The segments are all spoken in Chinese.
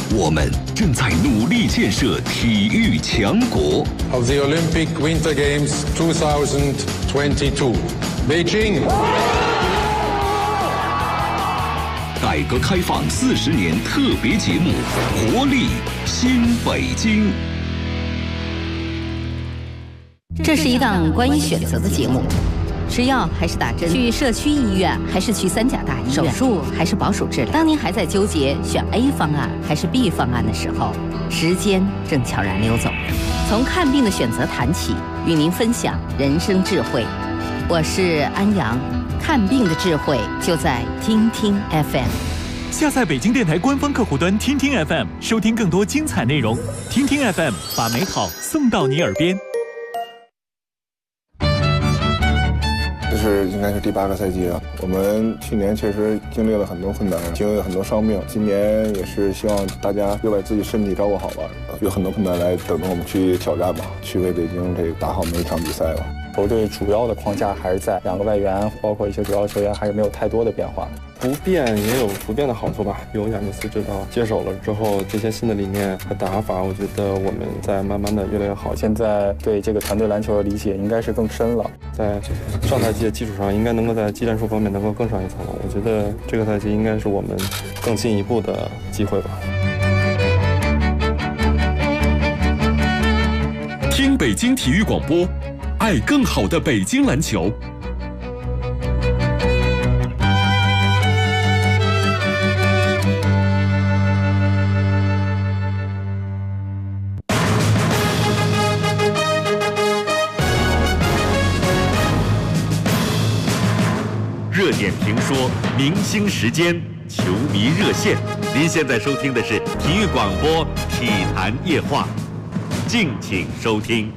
我们正在努力建设体育强国。 Of the Olympic Winter Games 2022, Beijing。 改革开放40年特别节目《活力新北京》。 这是一档关于选择的节目。吃药还是打针？去社区医院还是去三甲大医院？手术还是保守治疗？当您还在纠结选 A 方案还是 B 方案的时候，时间正悄然溜走。从看病的选择谈起，与您分享人生智慧。我是安阳，看病的智慧就在听听 FM。 下载北京电台官方客户端听听 FM， 收听更多精彩内容。听听 FM， 把美好送到你耳边。 应该是第8个赛季了。我们去年确实经历了很多困难，经历了很多伤病。今年也是希望大家又把自己身体照顾好吧，有很多困难来等着我们去挑战吧，去为北京这打好每一场比赛吧。 球队主要的框架还是在2个外援，包括一些主要球员还是没有太多的变化。 不变也有不变的好处吧。有亚尼斯指导接手了之后，这些新的理念和打法，我觉得我们在慢慢的越来越好。 现在对这个团队篮球的理解应该是更深了， 在上赛季的基础上，应该能够在技战术方面能够更上一层楼。我觉得这个赛季应该是我们更进一步的机会吧。 听北京体育广播，爱更好的北京篮球。热点评说，明星时间，球迷热线。您现在收听的是体育广播体坛夜话，敬请收听。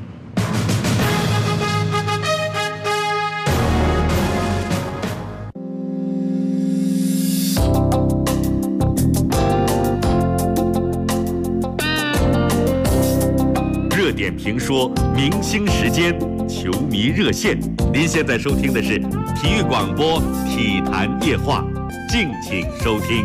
热点评说，明星时间，球迷热线。您现在收听的是体育广播体坛夜话，敬请收听。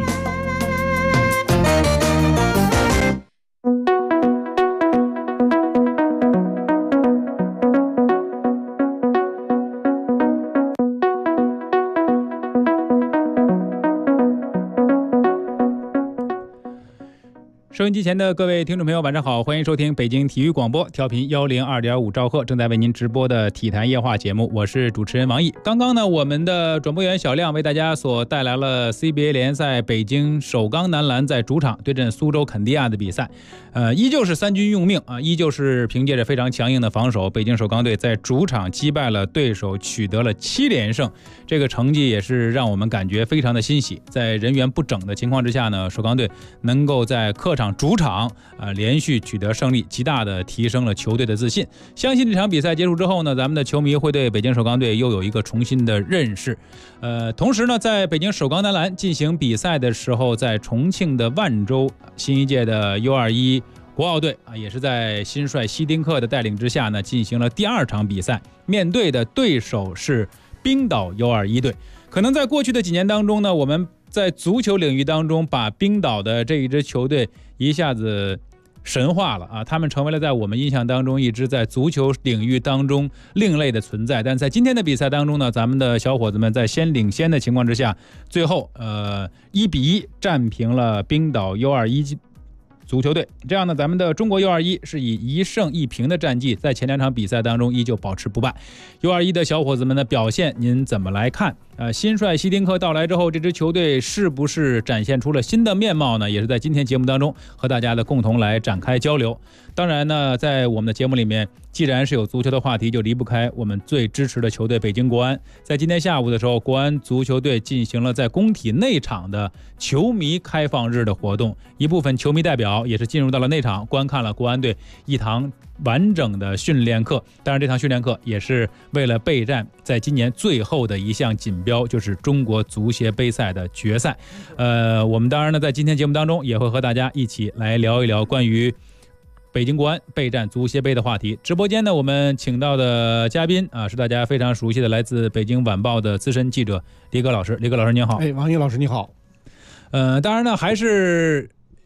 收音机前的各位听众朋友，晚上好，欢迎收听北京体育广播，调频102.5兆赫，正在为您直播的体坛夜话节目，我是主持人王毅。刚刚呢，我们的转播员小亮为大家所带来了 CBA 联赛北京首钢男篮在主场对阵苏州肯迪亚的比赛，依旧是3军用命啊，依旧是凭借着非常强硬的防守，北京首钢队在主场击败了对手，取得了7连胜，这个成绩也是让我们感觉非常的欣喜。在人员不整的情况之下呢，首钢队能够在客场主场连续取得胜利，极大的提升了球队的自信。相信这场比赛结束之后呢，咱们的球迷会对北京首钢队又有一个重新的认识。同时呢，在北京首钢男篮进行比赛的时候，在重庆的万州新一届的 U21 国奥队也是在新帅希丁克的带领之下呢，进行了第2场比赛，面对的对手是冰岛 U21 队。可能在过去的几年当中呢，我们在足球领域当中把冰岛的这一支球队一下子神化了啊，他们成为了在我们印象当中一支在足球领域当中另类的存在。但在今天的比赛当中呢，咱们的小伙子们在先领先的情况之下，最后1-1战平了冰岛 U21 足球队。这样呢，咱们的中国 U21 是以1胜1平的战绩，在前2场比赛当中依旧保持不败。U21 的小伙子们的表现您怎么来看？新帅希丁克到来之后，这支球队是不是展现出了新的面貌呢？也是在今天节目当中和大家的共同来展开交流。当然呢，在我们的节目里面，既然是有足球的话题，就离不开我们最支持的球队北京国安。在今天下午的时候，国安足球队进行了在工体内场的球迷开放日的活动，一部分球迷代表也是进入到了内场，观看了国安队一堂完整的训练课。当然，这堂训练课也是为了备战在今年最后的一项锦标，就是中国足协杯赛的决赛。我们当然呢，在今天节目当中也会和大家一起来聊一聊关于北京国安备战足协杯的话题。直播间呢，我们请到的嘉宾是大家非常熟悉的来自北京晚报的资深记者李葛老师。李葛老师您好。 王毅老师你好。 当然呢，还是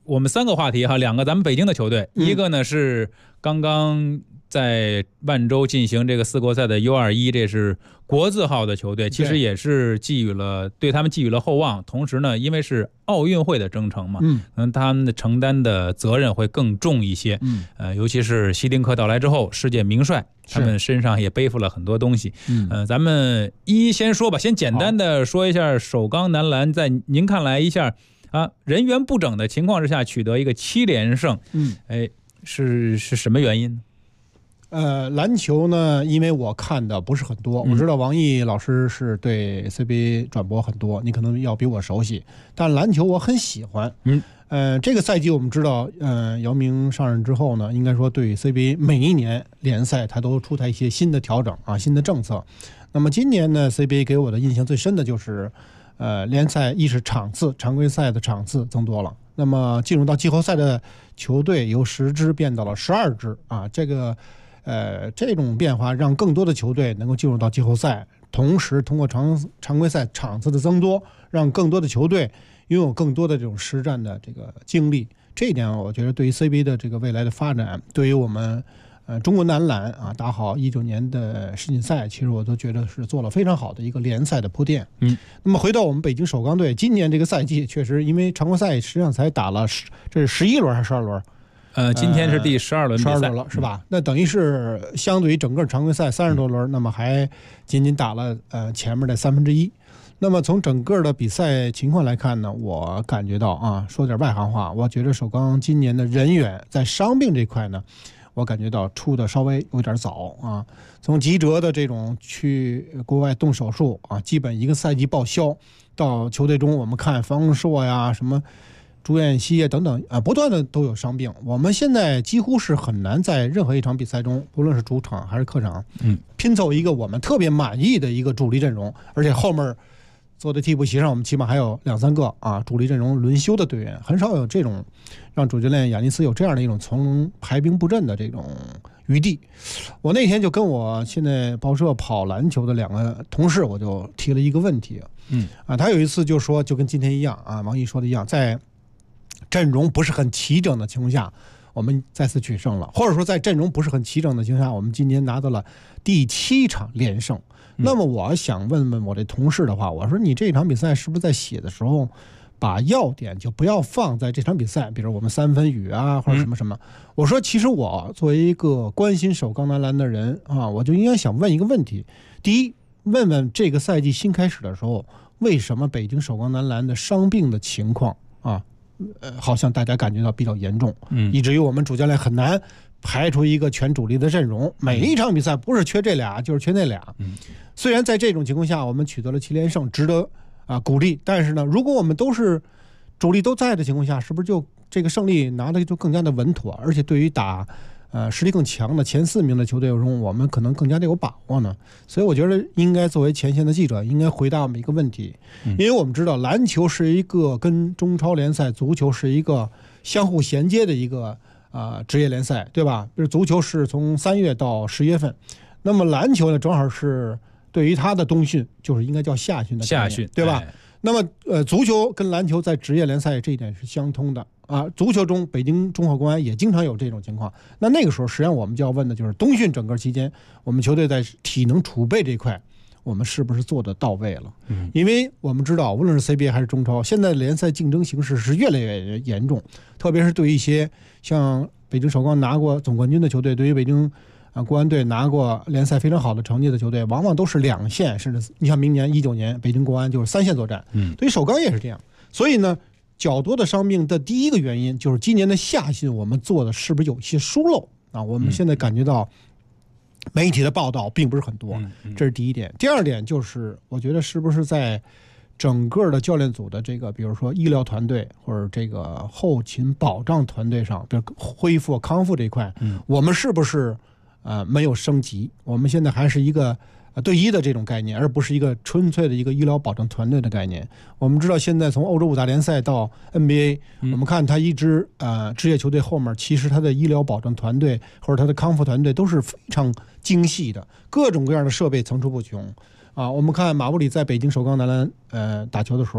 我们3个话题哈，2个咱们北京的球队，一个呢是刚刚在万州进行这个4国赛的 U21， 这是国字号的球队，其实也是对他们寄予了厚望。同时呢，因为是奥运会的征程嘛，可能他们的承担的责任会更重一些。尤其是希丁克到来之后，世界名帅，他们身上也背负了很多东西。咱们先说吧，先简单的说一下首钢男篮，在您看来一下人员不整的情况之下取得一个7连胜，是什么原因呢？ 篮球呢，因为我看的不是很多，我知道王毅老师是对 CBA 转播很多，你可能要比我熟悉，但篮球我很喜欢。这个赛季我们知道，姚明上任之后呢，应该说对 CBA 每一年联赛他都出台一些新的调整新的政策。那么今年呢 CBA 给我的印象最深的就是联赛一是场次，常规赛的场次增多了，那么进入到季后赛的球队由10支变到了12支这种变化让更多的球队能够进入到季后赛，同时通过常规赛场次的增多，让更多的球队拥有更多的这种实战的这个经历。这一点我觉得对于 CBA 的这个未来的发展，对于我们中国男篮打好19年的世锦赛，其实我都觉得是做了非常好的一个联赛的铺垫。那么回到我们北京首钢队，今年这个赛季确实因为常规赛实际上才打了这是11轮还是12轮？ 今天是第12轮比赛 ，12轮了是吧？那等于是相对于整个常规赛30多轮，那么还仅仅打了前面的1/3。那么从整个的比赛情况来看呢，我感觉到说点外行话，我觉得首钢今年的人员在伤病这块呢，我感觉到出的稍微有点早从吉哲的这种去国外动手术基本一个赛季报销，到球队中我们看方硕呀什么朱彦西等等不断的都有伤病。我们现在几乎是很难在任何一场比赛中，不论是主场还是客场，拼凑一个我们特别满意的一个主力阵容，而且后面坐在替补席上我们起码还有2-3个主力阵容轮休的队员，很少有这种让主教练亚尼斯有这样的一种从容排兵布阵的这种余地。我那天就跟我现在报社跑篮球的2个同事，我就提了一个问题他有一次就说，就跟今天一样王毅说的一样，在阵容不是很齐整的情况下，我们再次取胜了，或者说在阵容不是很齐整的情况下，我们今年拿到了第7场连胜。那么我想问问我这同事的话，我说你这场比赛是不是在写的时候把要点就不要放在这场比赛，比如我们3分雨或者什么什么。我说其实我作为一个关心首钢男篮的人我就应该想问一个问题。第一，问问这个赛季新开始的时候，为什么北京首钢男篮的伤病的情况好像大家感觉到比较严重，以至于我们主教练很难排出一个全主力的阵容，每一场比赛不是缺这俩就是缺那俩。虽然在这种情况下我们取得了7连胜，值得鼓励，但是呢，如果我们都是主力都在的情况下，是不是就这个胜利拿的就更加的稳妥？而且对于打实力更强的前4名的球队中，我们可能更加的有把握呢。所以我觉得应该作为前线的记者，应该回答我们一个问题，因为我们知道篮球是一个跟中超联赛、足球是一个相互衔接的一个职业联赛，对吧？比如足球是从3月到10月份，那么篮球呢，正好是对于它的冬训，就是应该叫夏训的概念，对吧？那么足球跟篮球在职业联赛这一点是相通的足球中北京中赫公安也经常有这种情况。那个时候实际上我们就要问的就是冬训整个期间，我们球队在体能储备这一块我们是不是做得到位了？因为我们知道无论是 CBA 还是中超，现在联赛竞争形势是越来越严重，特别是对于一些像北京首钢拿过总冠军的球队，对于北京国安队拿过联赛非常好的成绩的球队，往往都是2线，甚至你像明年19年北京国安就是3线作战。对于首钢也是这样。所以呢，较多的伤病的第一个原因就是今年的夏训我们做的是不是有些疏漏我们现在感觉到媒体的报道并不是很多，这是第一点。第二点就是我觉得是不是在整个的教练组的这个比如说医疗团队或者这个后勤保障团队上，比如恢复康复这一块，我们是不是没有升级？我们现在还是一个队医的这种概念，而不是一个纯粹的一个医疗保障团队的概念。我们知道现在从欧洲5大联赛到 NBA，我们看他一支职业球队后面，其实他的医疗保障团队或者他的康复团队都是非常精细的，各种各样的设备层出不穷我们看马布里在北京首钢男篮打球的时候，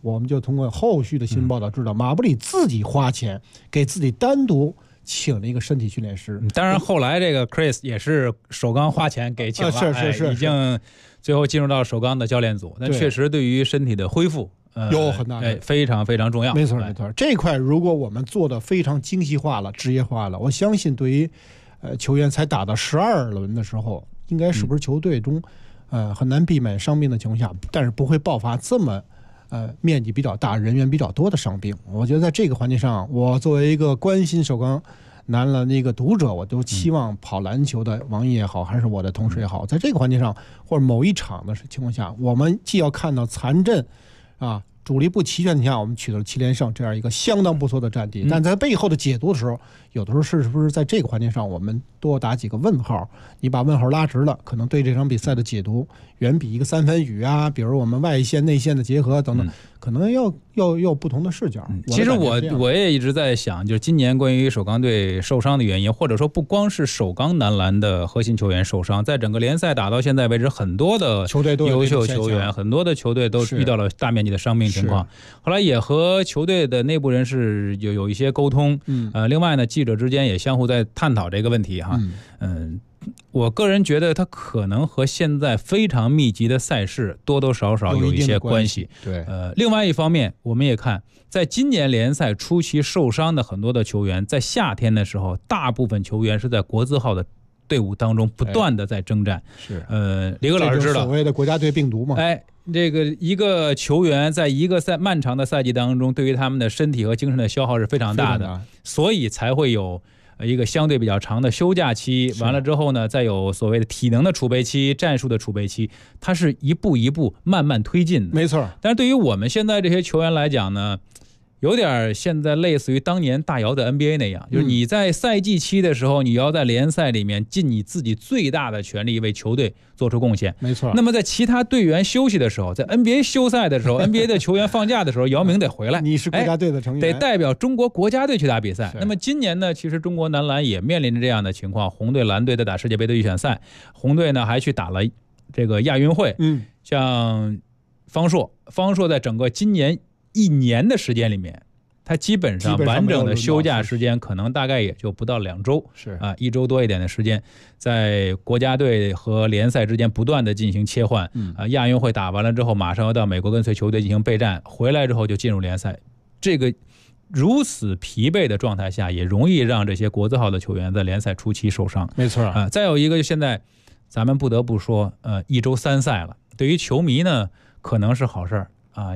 我们就通过后续的新报道知道，马布里自己花钱给自己单独请了一个身体训练师。 当然后来这个 Chris 也是首钢花钱给请了，已经最后进入到首钢的教练组，但确实对于身体的恢复有很大的非常非常重要。 没错没错，这块如果我们做的非常精细化了、职业化了，我相信对于球员才打到12轮的时候，应该是不是球队中很难避免伤病的情况下，但是不会爆发这么面积比较大、人员比较多的伤病。我觉得在这个环节上，我作为一个关心首钢男篮的一个读者，我都期望跑篮球的王毅也好，还是我的同事也好，在这个环节上或者某一场的情况下，我们既要看到残阵主力不齐全下，我们取得了7连胜这样一个相当不错的战绩，但在背后的解读的时候，有的时候是不是在这个环节上我们多打几个问号？你把问号拉直了，可能对这场比赛的解读远比一个3分雨比如我们外线内线的结合等等，可能要不同的视角。 其实我也一直在想，就是今年关于首钢队受伤的原因，或者说不光是首钢男篮的核心球员受伤，在整个联赛打到现在为止，很多的球队都优秀球员，很多的球队都遇到了大面积的伤病情况。后来也和球队的内部人士有一些沟通，另外呢，记者之间也相互在探讨这个问题哈。我个人觉得它可能和现在非常密集的赛事多多少少有一些关系。 对， 另外一方面，我们也看，在今年联赛初期受伤的很多的球员，在夏天的时候，大部分球员是在国字号的队伍当中不断的在征战。 是， 李哥老师知道所谓的国家队病毒嘛？ 这个一个球员在一个漫长的赛季当中，对于他们的身体和精神的消耗是非常大的，所以才会有一个相对比较长的休假期，完了之后呢，再有所谓的体能的储备期、战术的储备期，它是一步一步慢慢推进的。 没错。 但是对于我们现在这些球员来讲呢，有点现在类似于当年大姚的 NBA 那样，就是你在赛季期的时候，你要在联赛里面尽你自己最大的全力为球队做出贡献。 没错。 那么在其他队员休息的时候，在 NBA 休赛的时候，NBA 的球员放假的时候，姚明得回来， 你是国家队的成员， 得代表中国国家队去打比赛。那么今年呢，其实中国男篮也面临着这样的情况，红队、蓝队在打世界杯的预选赛，红队呢还去打了这个亚运会。像方硕在整个今年1年的时间里面，他基本上完整的休假时间可能大概也就不到2周， 是 1周多一点的时间，在国家队和联赛之间不断的进行切换。亚运会打完了之后，马上要到美国跟随球队进行备战，回来之后就进入联赛。这个如此疲惫的状态下，也容易让这些国字号的球员在联赛初期受伤。 没错再有一个，现在咱们不得不说，1周3赛了，对于球迷呢可能是好事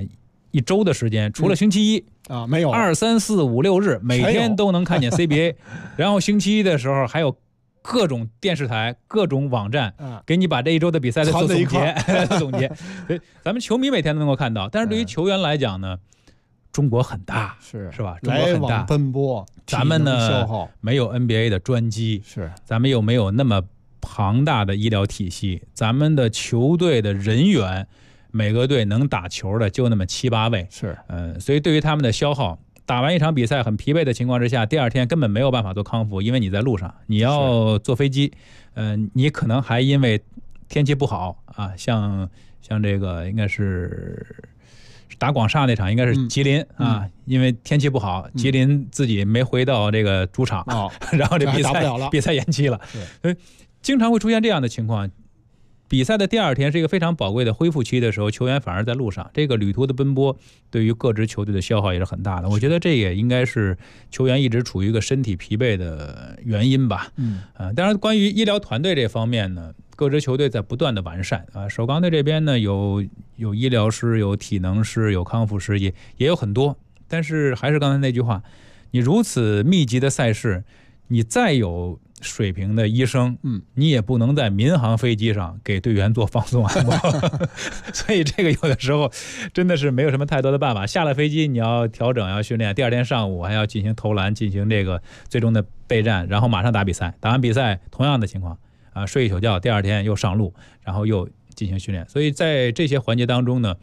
1周的时间，除了星期一没有 2、3、4、5、6日每天都能看见 CBA， 然后星期一的时候还有各种电视台、各种网站给你把这1周的比赛再做总结。所以咱们球迷每天都能够看到，但是对于球员来讲呢，中国很大，是吧？中国很大， 奔波， 咱们呢没有 NBA 的专机， 是咱们又没有那么庞大的医疗体系，咱们的球队的人员。每个队能打球的就那么7、8位， 是， 所以对于他们的消耗，打完一场比赛很疲惫的情况之下，第2天根本没有办法做康复，因为你在路上，你要坐飞机，你可能还因为天气不好像这个应该是打广厦那场，应该是吉林因为天气不好，吉林自己没回到这个主场，然后这比赛延期了，所以经常会出现这样的情况。比赛的第2天是一个非常宝贵的恢复期的时候，球员反而在路上，这个旅途的奔波对于各支球队的消耗也是很大的。我觉得这也应该是球员一直处于一个身体疲惫的原因吧。当然关于医疗团队这方面呢，各支球队在不断的完善首钢队这边呢有医疗师、有体能师、有康复师，也有很多。但是还是刚才那句话，你如此密集的赛事，你再有水平的医生，你也不能在民航飞机上给队员做放松按摩，所以这个有的时候真的是没有什么太多的办法。下了飞机你要调整、要训练，第2天上午还要进行投篮、进行这个最终的备战，然后马上打比赛。打完比赛同样的情况睡一宿觉，第2天又上路，然后又进行训练。所以在这些环节当中呢，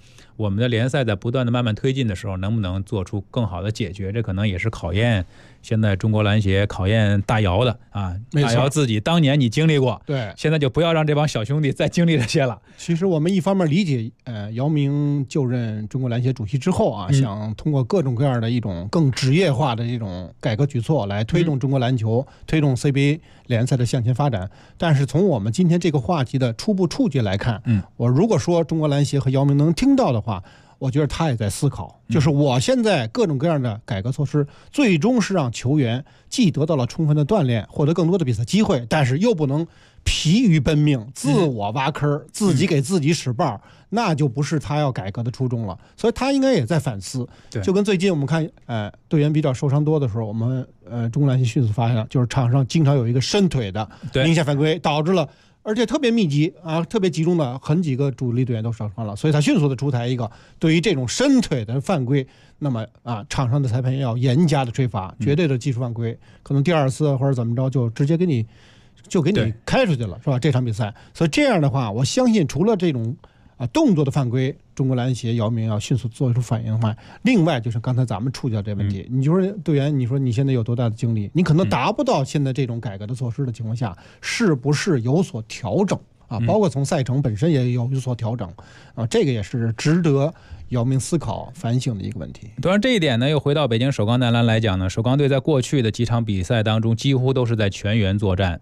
我们的联赛在不断的慢慢推进的时候，能不能做出更好的解决？这可能也是考验现在中国篮协、考验大姚的啊。大姚自己当年你经历过， 对， 现在就不要让这帮小兄弟再经历这些了。 其实我们一方面理解，姚明就任中国篮协主席之后啊，想通过各种各样的一种更职业化的这种改革举措来推动中国篮球、推动 CBA 联赛的向前发展。但是从我们今天这个话题的初步触及来看，我如果说中国篮协和姚明能听到的话，我觉得他也在思考，就是我现在各种各样的改革措施，最终是让球员既得到了充分的锻炼，获得更多的比赛机会，但是又不能疲于奔命，自我挖坑，自己给自己使绊，那就不是他要改革的初衷了。所以他应该也在反思。就跟最近我们看，队员比较受伤多的时候，我们中国篮协迅速发现，就是场上经常有一个伸腿的明显犯规，导致了。而且特别密集啊，特别集中的很几个主力队员都受伤了，所以他迅速的出台一个对于这种伸腿的犯规，那么场上的裁判要严加的吹罚，绝对的技术犯规，可能第二次或者怎么着就直接给你开出去了，是吧？这场比赛，所以这样的话，我相信除了这种动作的犯规，中国篮协姚明要迅速做出反应的话，另外就是刚才咱们触及到这问题，你就说队员，你说你现在有多大的精力，你可能达不到现在这种改革的措施的情况下，是不是有所调整啊？包括从赛程本身也有所调整啊，这个也是值得姚明思考反省的一个问题。 当然这一点呢，又回到北京首钢男篮来讲呢，首钢队在过去的几场比赛当中几乎都是在全员作战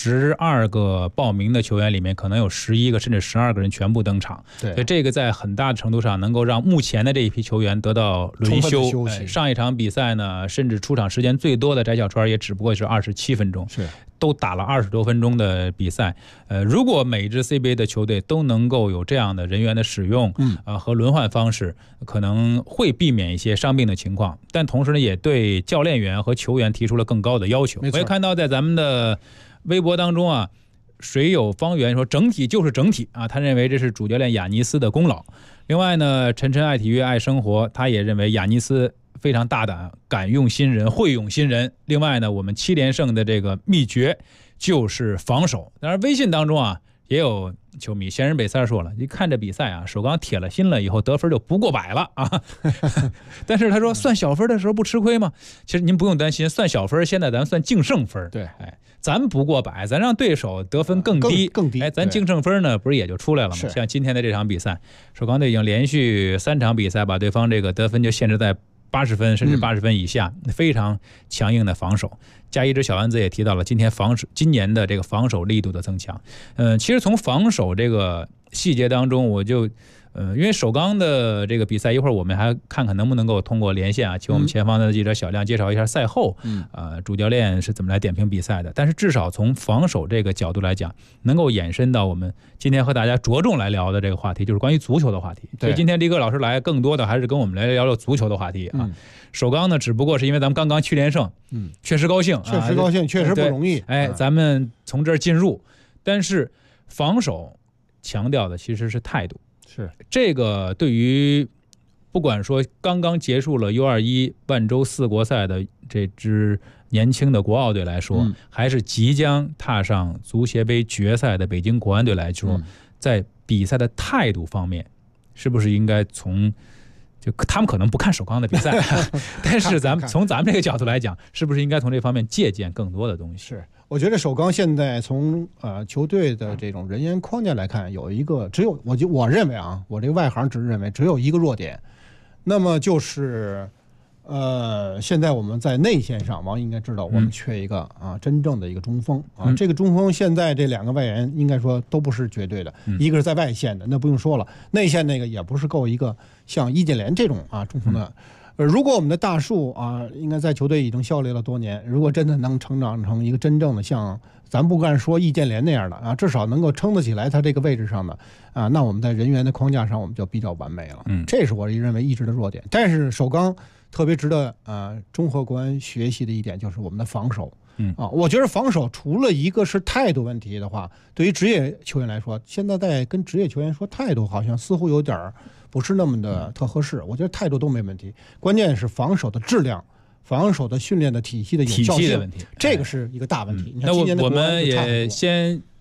，12个报名的球员里面可能有11个甚至12个人全部登场， 对， 所以这个在很大的程度上能够让目前的这一批球员得到轮休。上一场比赛呢，甚至出场时间最多的翟小川也只不过是27分钟， 是都打了20多分钟的比赛。如果每支 CBA 的球队都能够有这样的人员的使用和轮换方式，可能会避免一些伤病的情况，但同时呢，也对教练员和球员提出了更高的要求。我也看到在咱们的微博当中啊，水有方圆说整体就是整体啊，他认为这是主教练亚尼斯的功劳。另外呢，晨晨爱体育爱生活，他也认为亚尼斯非常大胆，敢用新人，会用新人。另外呢，我们7连胜的这个秘诀就是防守。当然微信当中啊，也有球迷闲人北三说了，一看这比赛啊，首钢铁了心了以后得分就不过100了啊。但是他说算小分的时候不吃亏吗？其实您不用担心，算小分现在咱算净胜分。 对， 咱不过100，咱让对手得分更低，咱净胜分呢不是也就出来了吗？像今天的这场比赛，首钢队已经连续3场比赛把对方这个得分就限制在80分甚至80分以下，非常强硬的防守。加一只小丸子也提到了今年的这个防守力度的增强。其实从防守这个细节当中，我就因为首钢的这个比赛，一会儿我们还看看能不能够通过连线啊，请我们前方的记者小亮介绍一下赛后主教练是怎么来点评比赛的。但是至少从防守这个角度来讲，能够延伸到我们今天和大家着重来聊的这个话题，就是关于足球的话题。所以今天力哥老师来更多的还是跟我们来聊聊足球的话题啊。首钢呢，只不过是因为咱们刚刚7连胜，确实高兴， 确实不容易。 咱们从这儿进入，但是防守强调的其实是态度。 是这个对于不管说刚刚结束了 U21 万州4国赛的这支年轻的国奥队来说，还是即将踏上足协杯决赛的北京国安队来说，在比赛的态度方面，是不是应该就他们可能不看首钢的比赛，但是从咱们这个角度来讲，是不是应该从这方面借鉴更多的东西？ 是，我觉得首钢现在从球队的这种人员框架来看，我认为啊，我这个外行只认为只有一个弱点，那么就是现在我们在内线上，王应该知道，我们缺一个真正的一个中锋啊。这个中锋现在这2个外援应该说都不是绝对的，一个是在外线的，那不用说了，内线那个也不是够一个像易建联这种中锋的。如果我们的大树应该在球队已经效力了多年，如果真的能成长成一个真正的像咱不敢说易建联那样的至少能够撑得起来他这个位置上的那我们在人员的框架上我们就比较完美了。这是我认为一直的弱点。但是首钢特别值得中赫国安学习的一点就是我们的防守。我觉得防守除了一个是态度问题的话，对于职业球员来说，现在在跟职业球员说态度好像似乎有点不是那么的特合适。我觉得态度都没问题，关键是防守的质量，防守的训练的体系的有效性的问题，这个是一个大问题。 那我们也先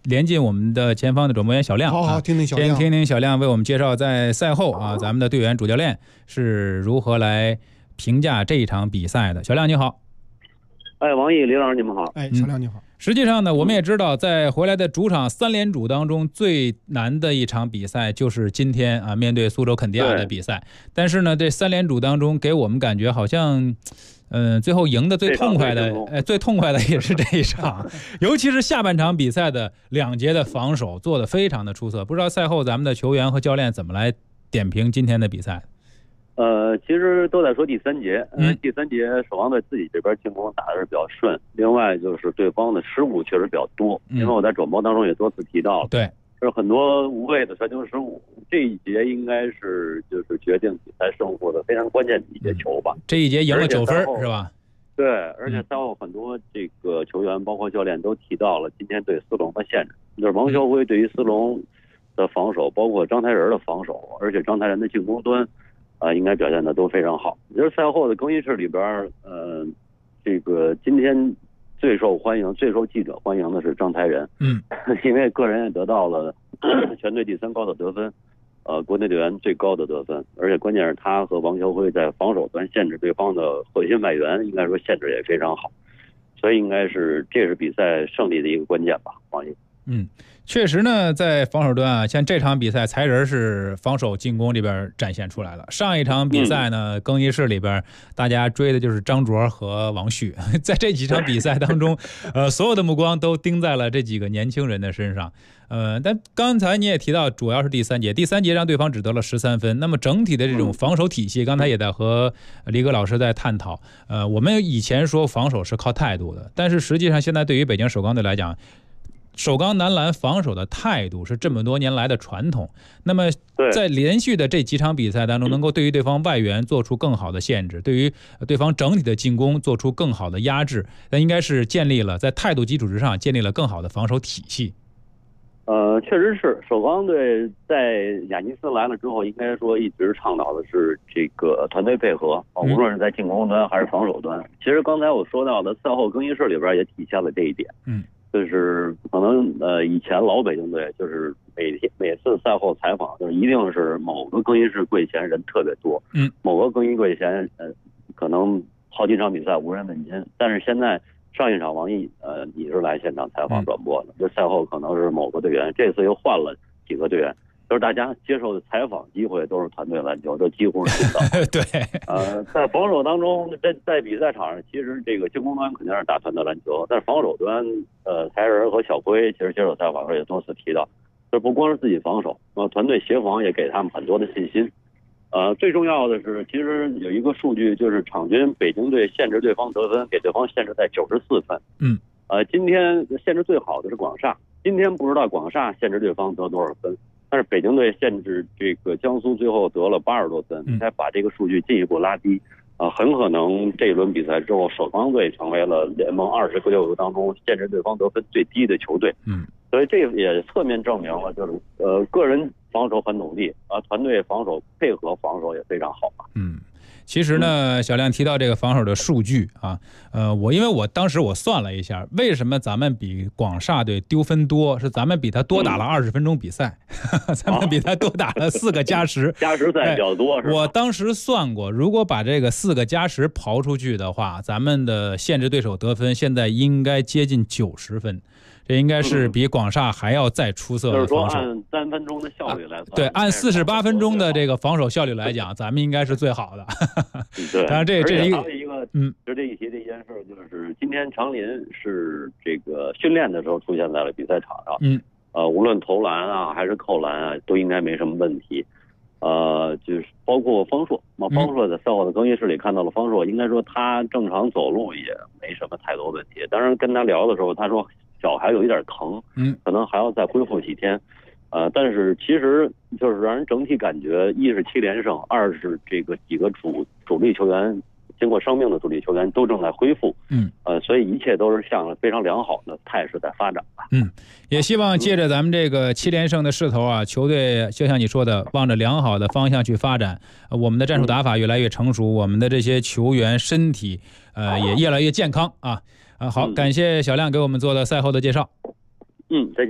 连进我们的前方的转播员小亮。 好，听听小亮， 先听听小亮为我们介绍在赛后啊，咱们的队员主教练是如何来评价这一场比赛的。小亮你好。 王毅、李老师你们好。 小亮你好。 实际上呢，我们也知道，在回来的主场3连主当中，最难的一场比赛就是今天啊，面对苏州肯迪亚的比赛。但是呢，这3连主当中，给我们感觉好像，最后赢的最痛快的也是这一场，尤其是下半场比赛的2节的防守做得非常的出色。不知道赛后咱们的球员和教练怎么来点评今天的比赛？ 其实都在说第3节，第3节守望队自己这边进攻打的是比较顺，另外就是对方的失误确实比较多，因为我在转播当中也多次提到了， 对， 就是很多无谓的传球失误，这一节应该是就是决定比赛胜负的非常关键的一节球吧。 这一节赢了9分是吧？ 对，而且赛后很多这个球员包括教练都提到了今天对斯隆的限制，就是王晓辉对于斯隆的防守，包括张台仁的防守，而且张台仁的进攻端应该表现的都非常好。就是赛后的更衣室里边，这个今天最受记者欢迎的是张台仁，因为个人也得到了全队第3高的得分，国内队员最高的得分，而且关键是他和王晓辉在防守端限制对方的核心外援，应该说限制也非常好，所以这是比赛胜利的一个关键吧，王毅。 确实呢，在防守端啊，像这场比赛，才仁是防守进攻这边展现出来了。上一场比赛呢，更衣室里边大家追的就是张卓和王旭，在这几场比赛当中，所有的目光都盯在了这几个年轻人的身上。但刚才你也提到，主要是第3节让对方只得了13分。那么整体的这种防守体系，刚才也在和李戈老师在探讨。我们以前说防守是靠态度的，但是实际上现在对于北京首钢队来讲，首钢男篮防守的态度是这么多年来的传统。那么在连续的这几场比赛当中，能够对于对方外援做出更好的限制，对于对方整体的进攻做出更好的压制，那应该是建立了在态度基础之上建立了更好的防守体系。 确实是首钢队在亚尼斯来了之后，应该说一直倡导的是这个团队配合，无论是在进攻端还是防守端。其实刚才我说到的赛后更衣室里边也体现了这一点。就是可能以前老北京队就是每次赛后采访，就是一定是某个更衣室柜前人特别多，某个更衣柜前可能好几场比赛无人问津。但是现在上一场王毅你是来现场采访转播的，就赛后可能是某个队员，这次又换了几个队员，就是大家接受的采访机会都是团队篮球，都几乎是领导。 对， 在防守当中，在比赛场上，其实这个进攻端肯定是打团队篮球，但是防守端，才仁和小辉其实接受采访时候也多次提到，就是不光是自己防守，团队协防也给他们很多的信心。最重要的是，其实有一个数据，就是场均北京队限制对方得分，给对方限制在94分。今天限制最好的是广厦，今天不知道广厦限制对方得多少分。但是北京队限制这个江苏最后得了80多分，应该把这个数据进一步拉低，很可能这一轮比赛之后，首钢队成为了联盟26个当中限制对方得分最低的球队。所以这也侧面证明了，就是个人防守很努力，团队防守配合防守也非常好。 其实呢，小亮提到这个防守的数据啊，因为我当时我算了一下，为什么咱们比广厦队丢分多，是咱们比他多打了20分钟比赛，咱们比他多打了4个加时， 加时赛比较多是吧？ 我当时算过，如果把这个4个加时刨出去的话，咱们的限制对手得分现在应该接近90分。这应该是比广厦还要再出色的防守。 就是说按3分钟的效率来算， 对，按48分钟的这个防守效率来讲，咱们应该是最好的。 对， 当然这是一个值得一提的一件事，就是今天常林是这个训练的时候出现在了比赛场上，无论投篮啊还是扣篮啊，都应该没什么问题。就是包括方硕，方硕在赛后的更衣室里看到了方硕，应该说他正常走路也没什么太多问题。当然跟他聊的时候，他说脚还有一点疼，可能还要再恢复几天。但是其实就是让人整体感觉，一是7连胜，二是这个几个主力球员经过伤病的主力球员都正在恢复，所以一切都是向非常良好的态势在发展吧。 也希望借着咱们这个7连胜的势头啊，球队就像你说的，往着良好的方向去发展。我们的战术打法越来越成熟，我们的这些球员身体也越来越健康啊。好，感谢小亮给我们做的赛后的介绍。 再见。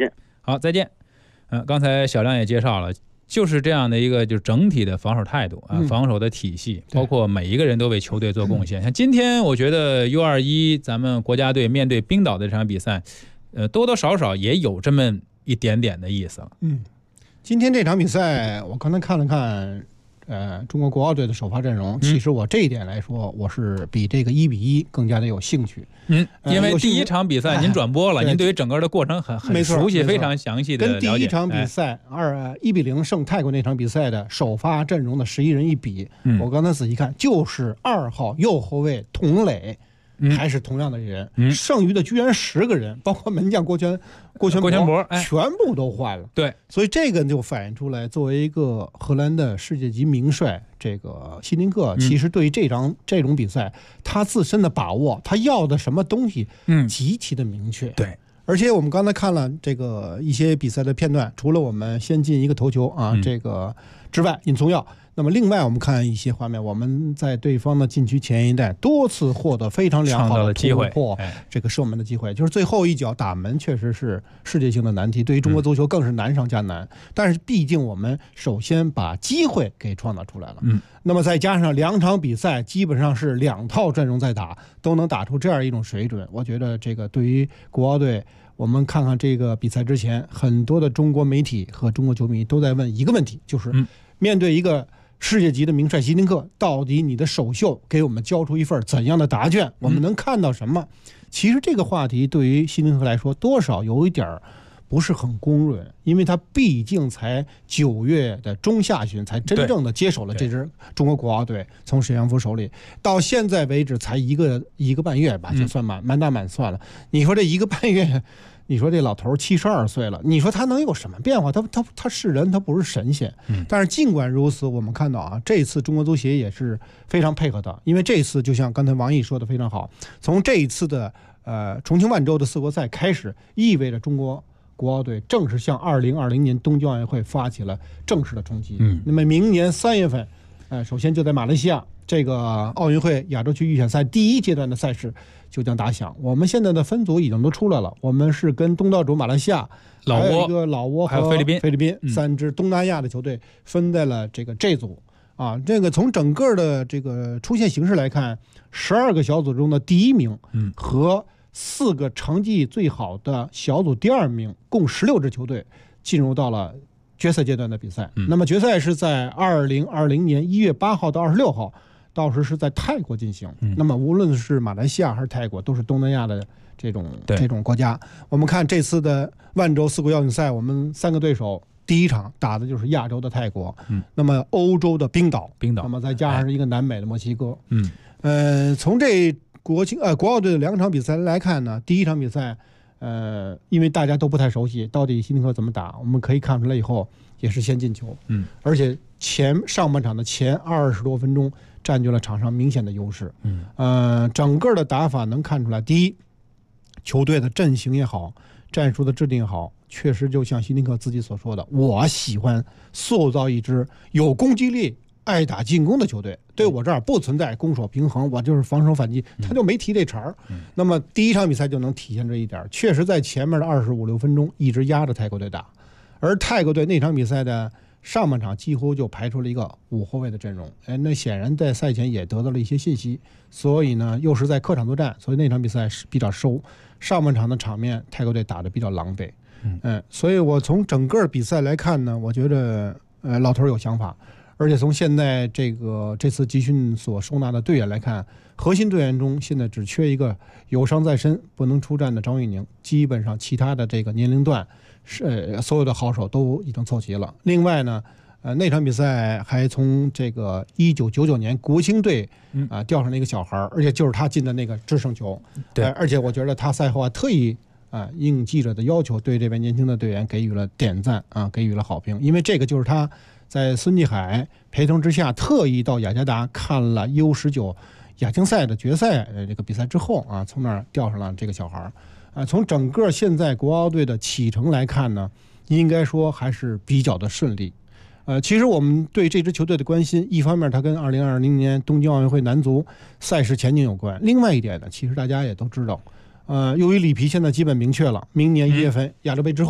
好，再见。刚才小亮也介绍了，就是这样的一个就是整体的防守态度啊，防守的体系，包括每一个人都为球队做贡献。像今天我觉得 U21 咱们国家队面对冰岛的这场比赛，多多少少也有这么一点点的意思了。 今天这场比赛我刚才看了看中国国奥队的首发阵容，其实我这一点来说，我是比这个1-1更加的有兴趣。 因为第一场比赛您转播了，您对于整个的过程很熟悉，非常详细的了解。 跟第一场比赛1-0胜泰国那场比赛的首发阵容的11人一比，我刚才仔细看，就是2号右后卫童磊。还是同样的人，剩余的居然10个人，包括门将郭全博，全部都换了。 对， 所以这个就反映出来，作为一个荷兰的世界级名帅，这个希林克其实对于这种比赛，他自身的把握，他要的什么东西，极其的明确。 对， 而且我们刚才看了这个一些比赛的片段，除了我们先进一个头球啊，这个之外，尹宗耀。那么另外我们看一些画面，我们在对方的禁区前一带多次获得非常良好的突破，这个射门的机会，就是最后一脚打门确实是世界性的难题，对于中国足球更是难上加难。但是毕竟我们首先把机会给创造出来了，那么再加上2场比赛基本上是2套阵容在打，都能打出这样一种水准，我觉得这个对于国奥队，我们看看这个比赛之前，很多的中国媒体和中国球迷都在问一个问题，就是面对一个世界级的名帅希林克，到底你的首秀给我们交出一份怎样的答卷？我们能看到什么？其实这个话题对于希林克来说，多少有一点不是很公润，因为他毕竟才9月的中下旬才真正的接手了这支中国国奥队，从沈阳福手里到现在为止才一个半月吧，就算满打满算了。你说这1个半月，你说这老头72岁了，你说他能有什么变化？他是人，他不是神仙。但是尽管如此，我们看到啊，这次中国足协也是非常配合的，因为这次就像刚才王毅说的非常好，从这一次的重庆万州的4国赛开始，意味着中国国奥队正式向2020年东京奥运会发起了正式的冲击。那么明年3月份，首先就在马来西亚这个奥运会亚洲区预选赛第1阶段的赛事就将打响。我们现在的分组已经都出来了，我们是跟东道主马来西亚、还有一个老挝和菲律宾3支东南亚的球队分在了这个这组啊。这个从整个的这个出线形势来看，12个小组中的第1名和4个成绩最好的小组第2名，共16支球队进入到了决赛阶段的比赛。那么决赛是在2020年1月8号到26号，到时是在泰国进行。那么无论是马来西亚还是泰国，都是东南亚的这种国家。我们看这次的万州4国亚运赛，我们3个对手第1场打的就是亚洲的泰国，那么欧洲的冰岛，那么再加上一个南美的墨西哥。从这国奥队的2场比赛来看呢，第1场比赛，因为大家都不太熟悉到底希林克怎么打，我们可以看出来以后也是先进球，而且上半场的前20多分钟占据了场上明显的优势。整个的打法能看出来，第一，球队的阵型也好，战术的制定也好，确实就像希林克自己所说的，我喜欢塑造一支有攻击力、爱打进攻的球队，对我这儿不存在攻守平衡，我就是防守反击，他就没提这茬儿。那么第1场比赛就能体现这一点，确实在前面的25、6分钟一直压着泰国队打，而泰国队那场比赛的上半场几乎就排出了一个5后卫的阵容，那显然在赛前也得到了一些信息，所以呢又是在客场作战，所以那场比赛是比较收，上半场的场面泰国队打得比较狼狈。所以我从整个比赛来看呢，我觉得老头有想法。而且从现在这次集训所收纳的队员来看，核心队员中现在只缺一个有伤在身不能出战的张玉宁，基本上其他的这个年龄段所有的好手都已经凑齐了。另外呢，那场比赛还从这个1999年国青队调上了一个小孩，而且就是他进的那个制胜球。对，而且我觉得他赛后特意应记者的要求，对这位年轻的队员给予了点赞给予了好评，因为这个就是他在孙继海陪同之下特意到雅加达看了 U19 亚青赛的决赛这个比赛之后从那儿调上了这个小孩。从整个现在国奥队的启程来看呢，应该说还是比较的顺利。其实我们对这支球队的关心，一方面它跟2020年东京奥运会男足赛事前景有关，另外一点呢，其实大家也都知道，由于里皮现在基本明确了，明年1月份亚洲杯之后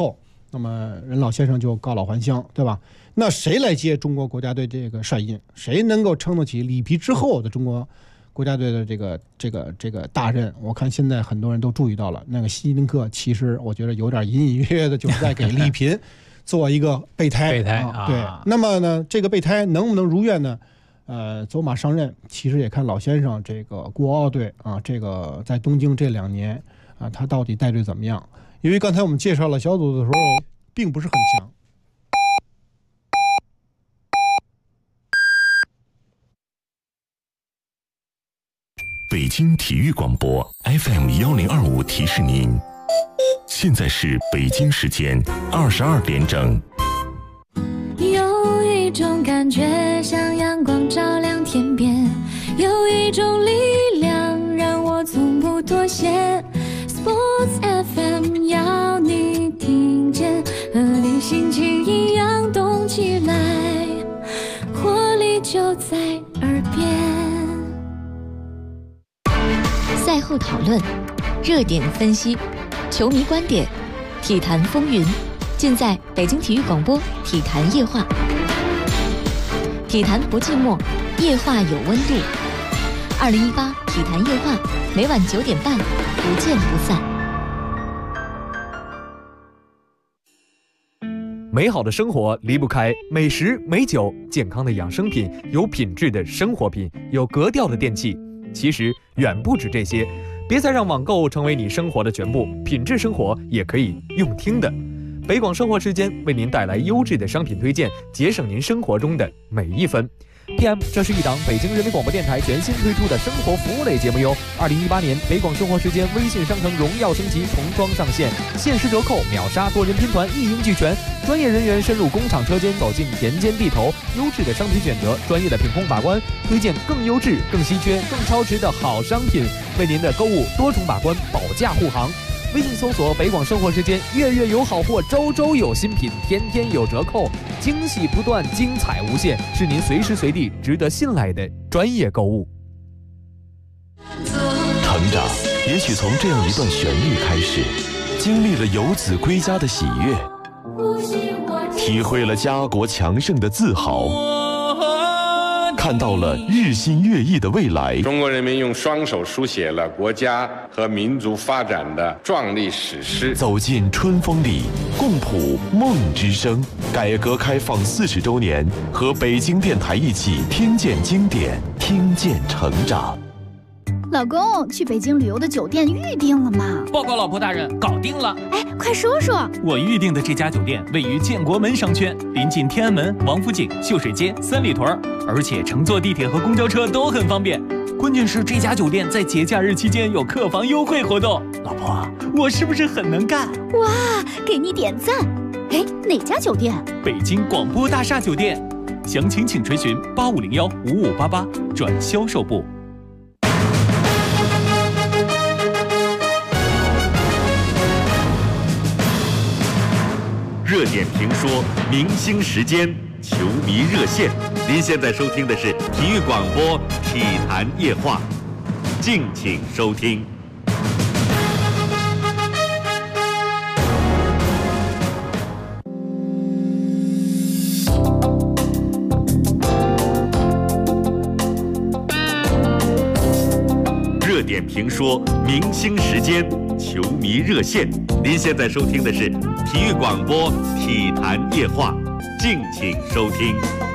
那么任老先生就告老还乡，对吧？那谁来接中国国家队这个帅印？谁能够撑得起里皮之后的中国国家队的这个大任？我看现在很多人都注意到了，那个希林克其实我觉得有点隐隐约约的就是在给里皮做一个备胎。对。那么呢，这个备胎能不能如愿呢？走马上任，其实也看老先生这个国奥队啊，这个在东京这2年啊，他到底带队怎么样？因为刚才我们介绍了小组的时候，并不是很强。 北京体育广播 FM1025提示您，现在是北京时间22点整。 有一种感觉像阳光照亮天边，有一种力量让我从不妥协。Sports FM 要你听见，和你心情一样动起来，活力就在耳边。 赛后讨论，热点分析，球迷观点，体坛风云，尽在北京体育广播体坛夜话。体坛不寂寞，夜话有温度。2018体坛夜话，每晚9点半，不见不散。 美好的生活离不开美食、美酒、健康的养生品、有品质的生活品、有格调的电器。其实远不止这些，别再让网购成为你生活的全部，品质生活也可以用听的。北广生活时间为您带来优质的商品推荐，节省您生活中的每一分。PM， 这是一档北京人民广播电台全新推出的生活服务类节目哟。2018年北广生活时间微信商城荣耀升级重装上线，限时折扣、秒杀、多人拼团一应俱全，专业人员深入工厂车间，走进田间地头，优质的商品选择，专业的品控把关，推荐更优质、更稀缺、更超值的好商品，为您的购物多重把关，保驾护航。微信搜索北广生活时间，月月有好货，周周有新品，天天有折扣，惊喜不断，精彩无限，是您随时随地值得信赖的专业购物。 成长也许从这样一段旋律开始，经历了游子归家的喜悦，体会了家国强盛的自豪，看到了日新月异的未来。 中国人民用双手书写了国家和民族发展的壮丽史诗。 走进春风里，共谱梦之声。改革开放40周年，和北京电台一起听见经典，听见成长。 老公，去北京旅游的酒店预定了吗？ 报告老婆大人，搞定了。 哎，快说说。 我预定的这家酒店位于建国门商圈，临近天安门、王府井、秀水街、三里屯，而且乘坐地铁和公交车都很方便。关键是这家酒店在节假日期间有客房优惠活动。老婆，我是不是很能干？ 哇，给你点赞。哎，哪家酒店？ 北京广播大厦酒店。详情请垂询8501-5588转销售部。 热点评说，明星时间，球迷热线。您现在收听的是体育广播体坛夜话，敬请收听。热点评说，明星时间，球迷热线。您现在收听的是体育广播体坛夜话，敬请收听。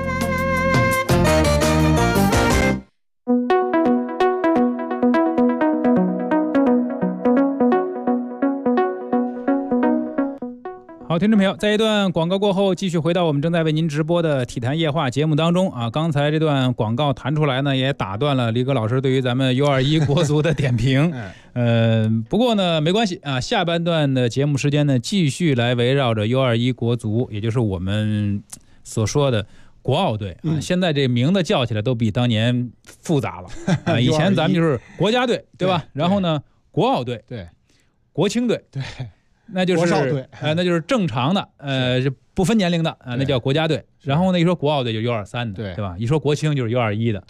好，听众朋友，在一段广告过后，继续回到我们正在为您直播的体坛夜话节目当中啊。刚才这段广告弹出来呢，也打断了李哥老师对于咱们 U21 国足的点评。不过呢，没关系啊，下半段的节目时间呢，继续来围绕着 U21 国足，也就是我们所说的国奥队啊。现在这名字叫起来都比当年复杂了啊。以前咱们就是国家队，对吧？然后呢，国奥队， 对， 国青队， 对。 那就是那就是正常的，不分年龄的那叫国家队。然后呢，一说国奥队就 U23 的，对吧？一说国青就是 U21 的， 对。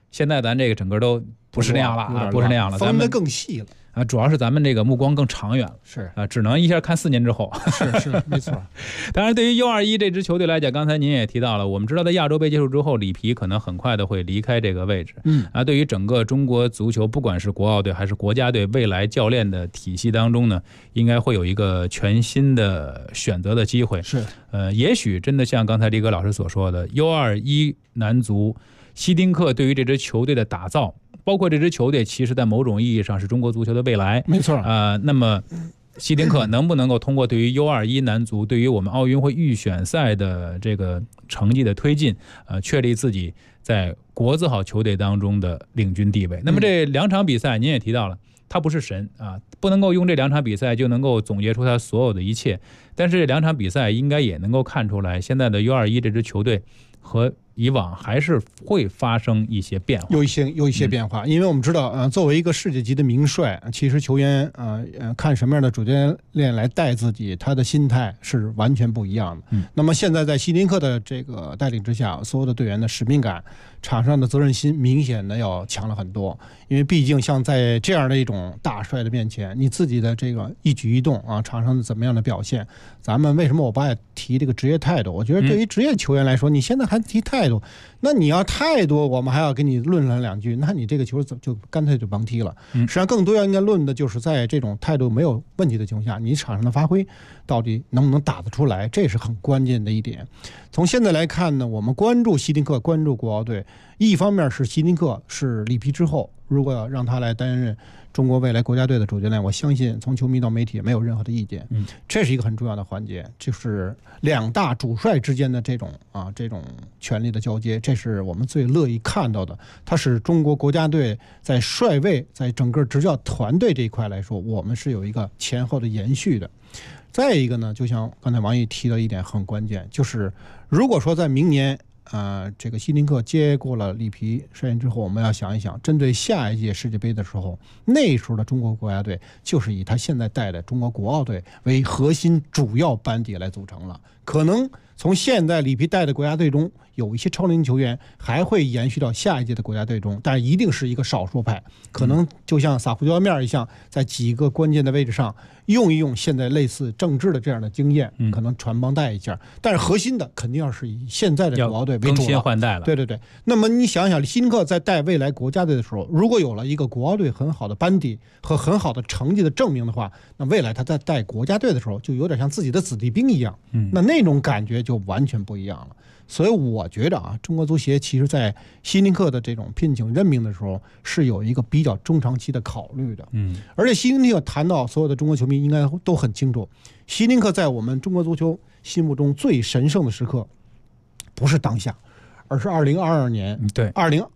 现在咱这个整个都不是那样了啊，不是那样了， 分得更细了。 主要是咱们这个目光更长远了， 是只能一下看4年之后， 是没错。 当然，对于 U21 这支球队来讲，刚才您也提到了，我们知道在亚洲杯结束之后，里皮可能很快的会离开这个位置。对于整个中国足球，不管是国奥队还是国家队未来教练的体系当中呢，应该会有一个全新的选择的机会。 是， 也许真的像刚才李戈老师所说的 ，U21 男足希丁克对于这支球队的打造。包括这支球队，其实在某种意义上是中国足球的未来， 没错。 那么希丁克能不能够通过对于 U21 男足，对于我们奥运会预选赛的这个成绩的推进，确立自己在国字号球队当中的领军地位？那么这2场比赛，您也提到了，他不是神啊，不能够用这2场比赛就能够总结出他所有的一切。但是这2场比赛应该也能够看出来，现在的 U21 这支球队和以往还是会发生一些变化， 有一些变化，因为我们知道，作为一个世界级的名帅，其实球员看什么样的主教练来带自己，他的心态是完全不一样的。那么现在在希丁克的这个带领之下，所有的队员的使命感、场上的责任心明显的要强了很多。因为毕竟像在这样的一种大帅的面前，你自己的这个一举一动啊，场上的怎么样的表现，咱们为什么我不爱提这个职业态度？我觉得对于职业球员来说，你现在还提态度，那你要态度，我们还要给你论上2句，那你这个球就干脆就甭踢了。实际上更多要应该论的就是在这种态度没有问题的情况下，你场上的发挥到底能不能打得出来，这是很关键的一点。从现在来看呢，我们关注希丁克，关注国奥队，一方面是希丁克是里皮之后，如果要让他来担任中国未来国家队的主教练，我相信从球迷到媒体没有任何的意见。这是一个很重要的环节，就是2大主帅之间的这种权力的交接，这是我们最乐意看到的。它是中国国家队在帅位，在整个执教团队这一块来说，我们是有一个前后的延续的。再一个呢，就像刚才王毅提到一点很关键，就是如果说在明年这个希丁克接过了里皮帅任之后，我们要想一想，针对下一届世界杯的时候，那时候的中国国家队就是以他现在带的中国国奥队为核心主要班底来组成了。可能从现在里皮带的国家队中有一些超龄球员还会延续到下一届的国家队中，但一定是一个少数派，可能就像撒胡椒面一样，在几个关键的位置上用一用现在类似郑智的这样的经验，可能传帮带一下，但是核心的肯定要是以现在的国奥队为主了， 更新换代了。 对对对。那么你想想，希丁克在带未来国家队的时候，如果有了一个国奥队很好的班底和很好的成绩的证明的话，那未来他在带国家队的时候，就有点像自己的子弟兵一样，那种感觉就完全不一样了。所以我觉得中国足协其实在希丁克的这种聘请任命的时候是有一个比较中长期的考虑的。而且希丁克谈到所有的中国球迷应该都很清楚，希丁克在我们中国足球心目中最神圣的时刻不是当下，而是2022年，对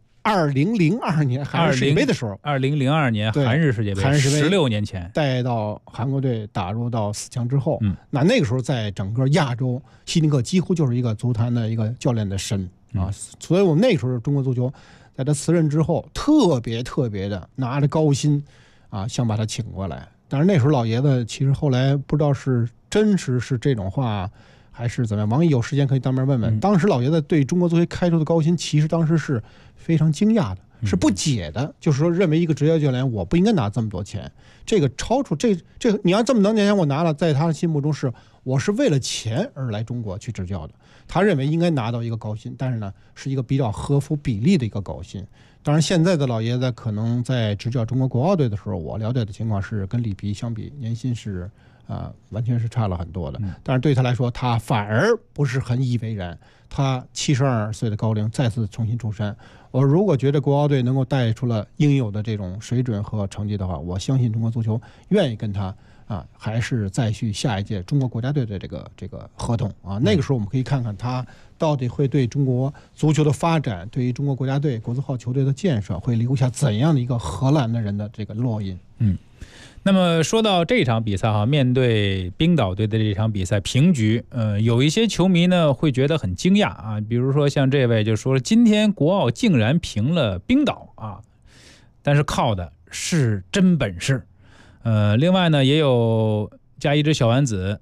，2002年韩日世界杯的时候 ，2002年韩日世界杯，16年前带到韩国队打入到4强之后，那个时候在整个亚洲，希丁克几乎就是一个足坛的一个教练的神啊，所以我们那个时候中国足球在他辞任之后，特别的拿着高薪想把他请过来。但是那时候老爷子其实后来不知道是真实是这种话还是怎么样，王毅有时间可以当面问问。当时老爷子对中国足协开出的高薪，其实当时是非常惊讶的，是不解的，就是说认为一个职业教练我不应该拿这么多钱，这个超出这你要这么多钱我拿了，在他的心目中是我是为了钱而来中国去执教的，他认为应该拿到一个高薪，但是呢是一个比较合乎比例的一个高薪。当然现在的老爷子可能在执教中国国奥队的时候，我了解的情况是跟里皮相比年薪是完全是差了很多的，但是对他来说他反而不是很以为然，他72岁的高龄再次重新出山。我如果觉得国奥队能够带出了应有的这种水准和成绩的话，我相信中国足球愿意跟他还是再续下一届中国国家队的这个合同那个时候我们可以看看他到底会对中国足球的发展，对于中国国家队国字号球队的建设会留下怎样的一个荷兰的人的这个烙印。 那么说到这场比赛面对冰岛队的这场比赛平局，有一些球迷呢会觉得很惊讶比如说像这位就说今天国奥竟然平了冰岛但是靠的是真本事。另外呢也有加一只小丸子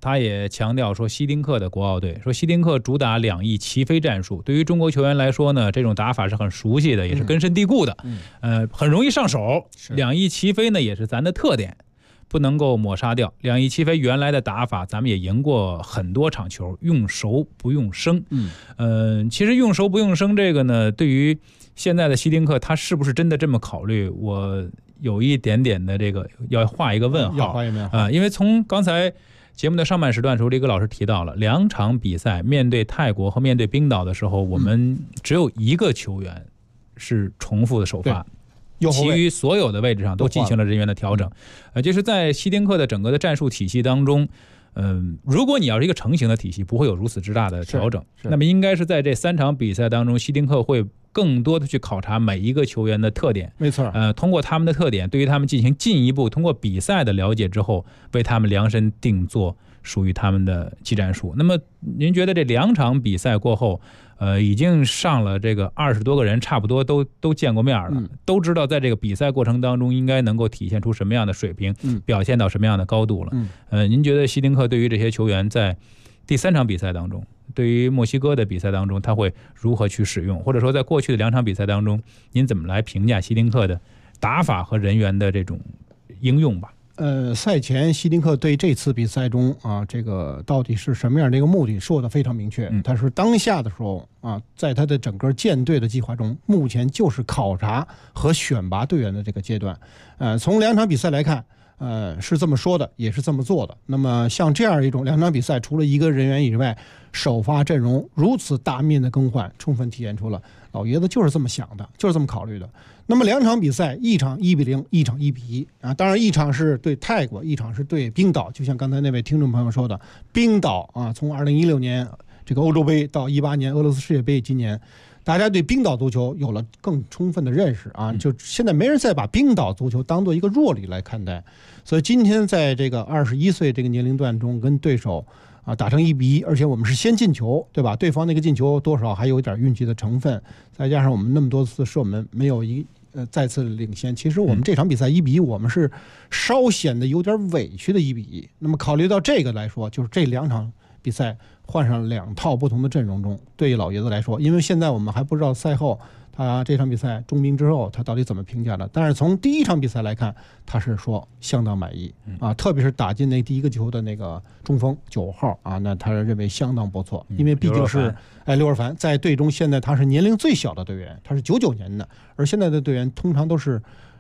他也强调说希丁克的国奥队，说希丁克主打2翼齐飞战术，对于中国球员来说呢，这种打法是很熟悉的，也是根深蒂固的，很容易上手。2翼齐飞呢也是咱的特点，不能够抹杀掉。2翼齐飞原来的打法，咱们也赢过很多场球，用熟不用生。其实用熟不用生这个呢，对于现在的希丁克，他是不是真的这么考虑？我有一点点的这个要画一个问号啊，因为从刚才节目的上半时段的时候，力哥老师提到了2场比赛，面对泰国和面对冰岛的时候，我们只有1个球员是重复的首发，其余所有的位置上都进行了人员的调整。就是在希丁克的整个的战术体系当中，如果你要是一个成型的体系，不会有如此之大的调整。那么应该是在这3场比赛当中，希丁克会更多的去考察每一个球员的特点， 没错。 通过他们的特点，对于他们进行进一步通过比赛的了解之后，为他们量身定做属于他们的技战术。那么您觉得这2场比赛过后，已经上了这个20多个人，差不多都见过面了，都知道在这个比赛过程当中应该能够体现出什么样的水平，表现到什么样的高度了。您觉得希丁克对于这些球员在第3场比赛当中，对于墨西哥的比赛当中，他会如何去使用？或者说在过去的2场比赛当中，您怎么来评价希丁克的打法和人员的这种应用吧？ 赛前希丁克对这次比赛中啊，这个到底是什么样的一个目的说得非常明确。他说当下的时候啊，在他的整个舰队的计划中，目前就是考察和选拔队员的这个阶段。从2场比赛来看，是这么说的，也是这么做的。那么像这样一种2场比赛，除了1个人员以外，首发阵容如此大面的更换，充分体现出了老爷子就是这么想的，就是这么考虑的。那么2场比赛，一场1-0，一场1-1啊。当然，一场是对泰国，一场是对冰岛。就像刚才那位听众朋友说的，冰岛啊，从2016年这个欧洲杯到18年俄罗斯世界杯，今年大家对冰岛足球有了更充分的认识啊。就现在没人再把冰岛足球当做一个弱旅来看待，所以今天在这个21岁这个年龄段中跟对手打成1-1，而且我们是先进球，对吧？对方那个进球多少还有一点运气的成分，再加上我们那么多次射门没有再次领先，其实我们这场比赛1-1，我们是稍显得有点委屈的1-1。那么考虑到这个来说，就是这2场比赛换上2套不同的阵容中，对于老爷子来说，因为现在我们还不知道赛后他这场比赛中兵之后他到底怎么评价的，但是从第1场比赛来看，他是说相当满意啊，特别是打进那第1个球的那个中锋9号啊，那他认为相当不错，因为毕竟是刘若凡在队中，现在他是年龄最小的队员，他是99年的，而现在的队员通常都是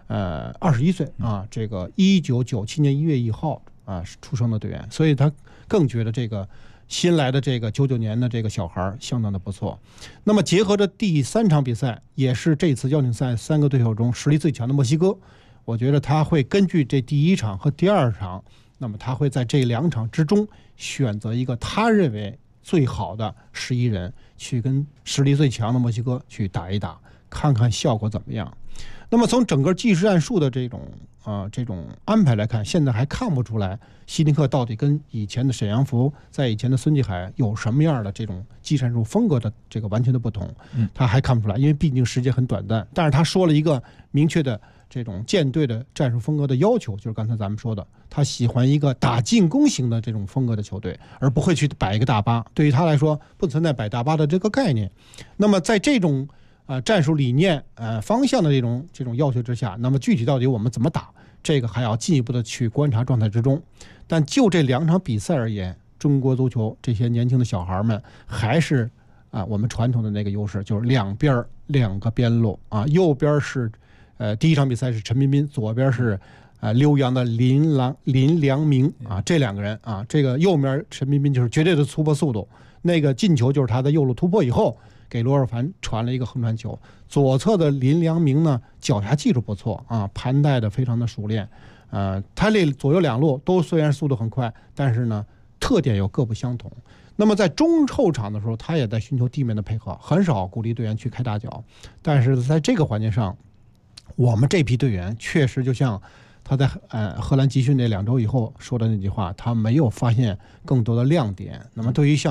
21岁啊，这个1997年1月1号啊出生的队员，所以他更觉得这个新来的这个99年的这个小孩相当的不错。那么结合着第3场比赛，也是这次邀请赛3个对手中实力最强的墨西哥，我觉得他会根据这第1场和第2场，那么他会在这2场之中选择一个他认为最好的11人，去跟实力最强的墨西哥去打一打，看看效果怎么样。那么从整个技术战术的这种安排来看，现在还看不出来希丁克到底跟以前的沈阳福，在以前的孙继海有什么样的这种技战术风格的这个完全的不同，他还看不出来，因为毕竟时间很短暂。但是他说了一个明确的这种舰队的战术风格的要求，就是刚才咱们说的，他喜欢一个打进攻型的这种风格的球队，而不会去摆一个大巴。对于他来说，不存在摆大巴的这个概念。那么在这种战术理念方向的这种要求之下，那么具体到底我们怎么打，这个还要进一步的去观察状态之中。但就这2场比赛而言，中国足球这些年轻的小孩们还是我们传统的那个优势，就是2边2个边路啊，右边是第1场比赛是陈彬彬，左边是浏阳的林良铭啊，这2个人啊，这个右面陈彬彬就是绝对的突破速度，那个进球就是他在右路突破以后给罗尔凡传了一个横传球。左侧的林良铭呢，脚下技术不错啊，盘带的非常的熟练。他这左右2路都虽然速度很快，但是呢特点又各不相同。那么在中后场的时候，他也在寻求地面的配合，很少鼓励队员去开大脚。但是在这个环节上，我们这批队员确实就像他在荷兰集训这2周以后说的那句话，他没有发现更多的亮点。那么对于像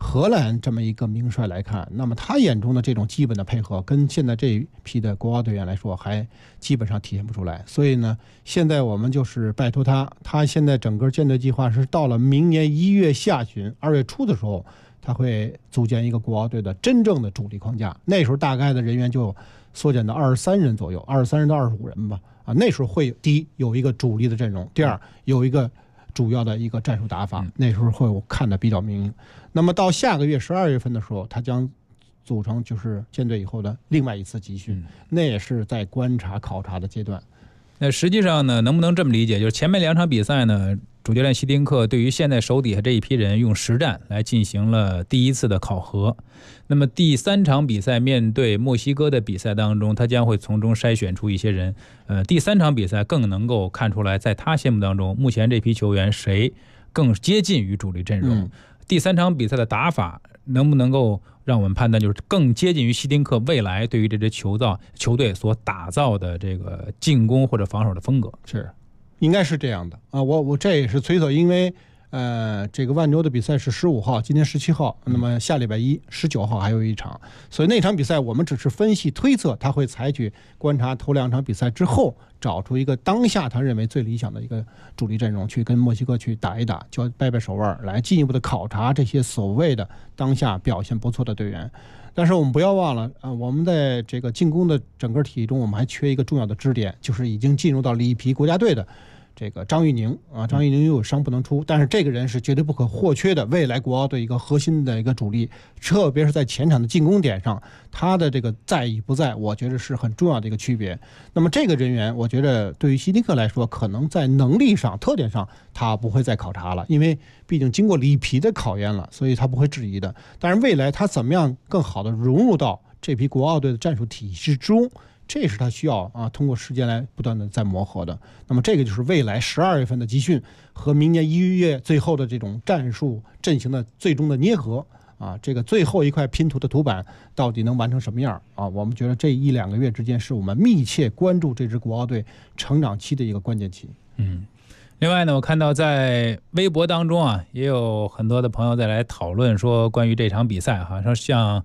荷兰这么一个名帅来看，那么他眼中的这种基本的配合，跟现在这一批的国奥队员来说，还基本上体现不出来。所以呢，现在我们就是拜托他，他现在整个建队计划是到了明年1月下旬、2月初的时候，他会组建一个国奥队的真正的主力框架。那时候大概的人员就缩减到23人左右，23人到25人吧。那时候会第一有一个主力的阵容，第二有一个主要的一个战术打法，那时候会看得比较明。那么到下个月12月份的时候，他将组成就是建队以后的另外一次集训，那也是在观察考察的阶段。 那实际上呢，能不能这么理解，就是前面2场比赛呢，主教练希丁克对于现在手底下这一批人用实战来进行了第一次的考核。那么第3场比赛面对墨西哥的比赛当中，他将会从中筛选出一些人。第3场比赛更能够看出来，在他心目当中，目前这批球员谁更接近于主力阵容。第3场比赛的打法能不能够让我们判断，就是更接近于希丁克未来对于这支球队所打造的这个进攻或者防守的风格。 是，应该是这样的啊。我这也是推测，因为这个万州的比赛是15号，今天17号，那么下礼拜一19号还有一场，所以那场比赛我们只是分析推测，他会采取观察头2场比赛之后，找出一个当下他认为最理想的一个主力阵容，去跟墨西哥去打一打，就掰掰手腕，来进一步的考察这些所谓的当下表现不错的队员。但是我们不要忘了我们在这个进攻的整个体系中，我们还缺一个重要的支点，就是已经进入到里皮国家队的这个张玉宁张玉宁又有伤不能出，但是这个人是绝对不可或缺的未来国奥队一个核心的一个主力，特别是在前场的进攻点上，他的这个在与不在，我觉得是很重要的一个区别。那么这个人员，我觉得对于希丁克来说，可能在能力上、特点上，他不会再考察了，因为毕竟经过里皮的考验了，所以他不会质疑的。但是未来他怎么样更好的融入到这批国奥队的战术体系之中，这是他需要通过时间来不断的在磨合的。那么这个就是未来12月份的集训和明年1月最后的这种战术阵型的最终的捏合这个最后一块拼图的图版到底能完成什么样我们觉得这1-2个月之间是我们密切关注这支国奥队成长期的一个关键期。 另外呢，我看到在微博当中也有很多的朋友在来讨论说关于这场比赛说像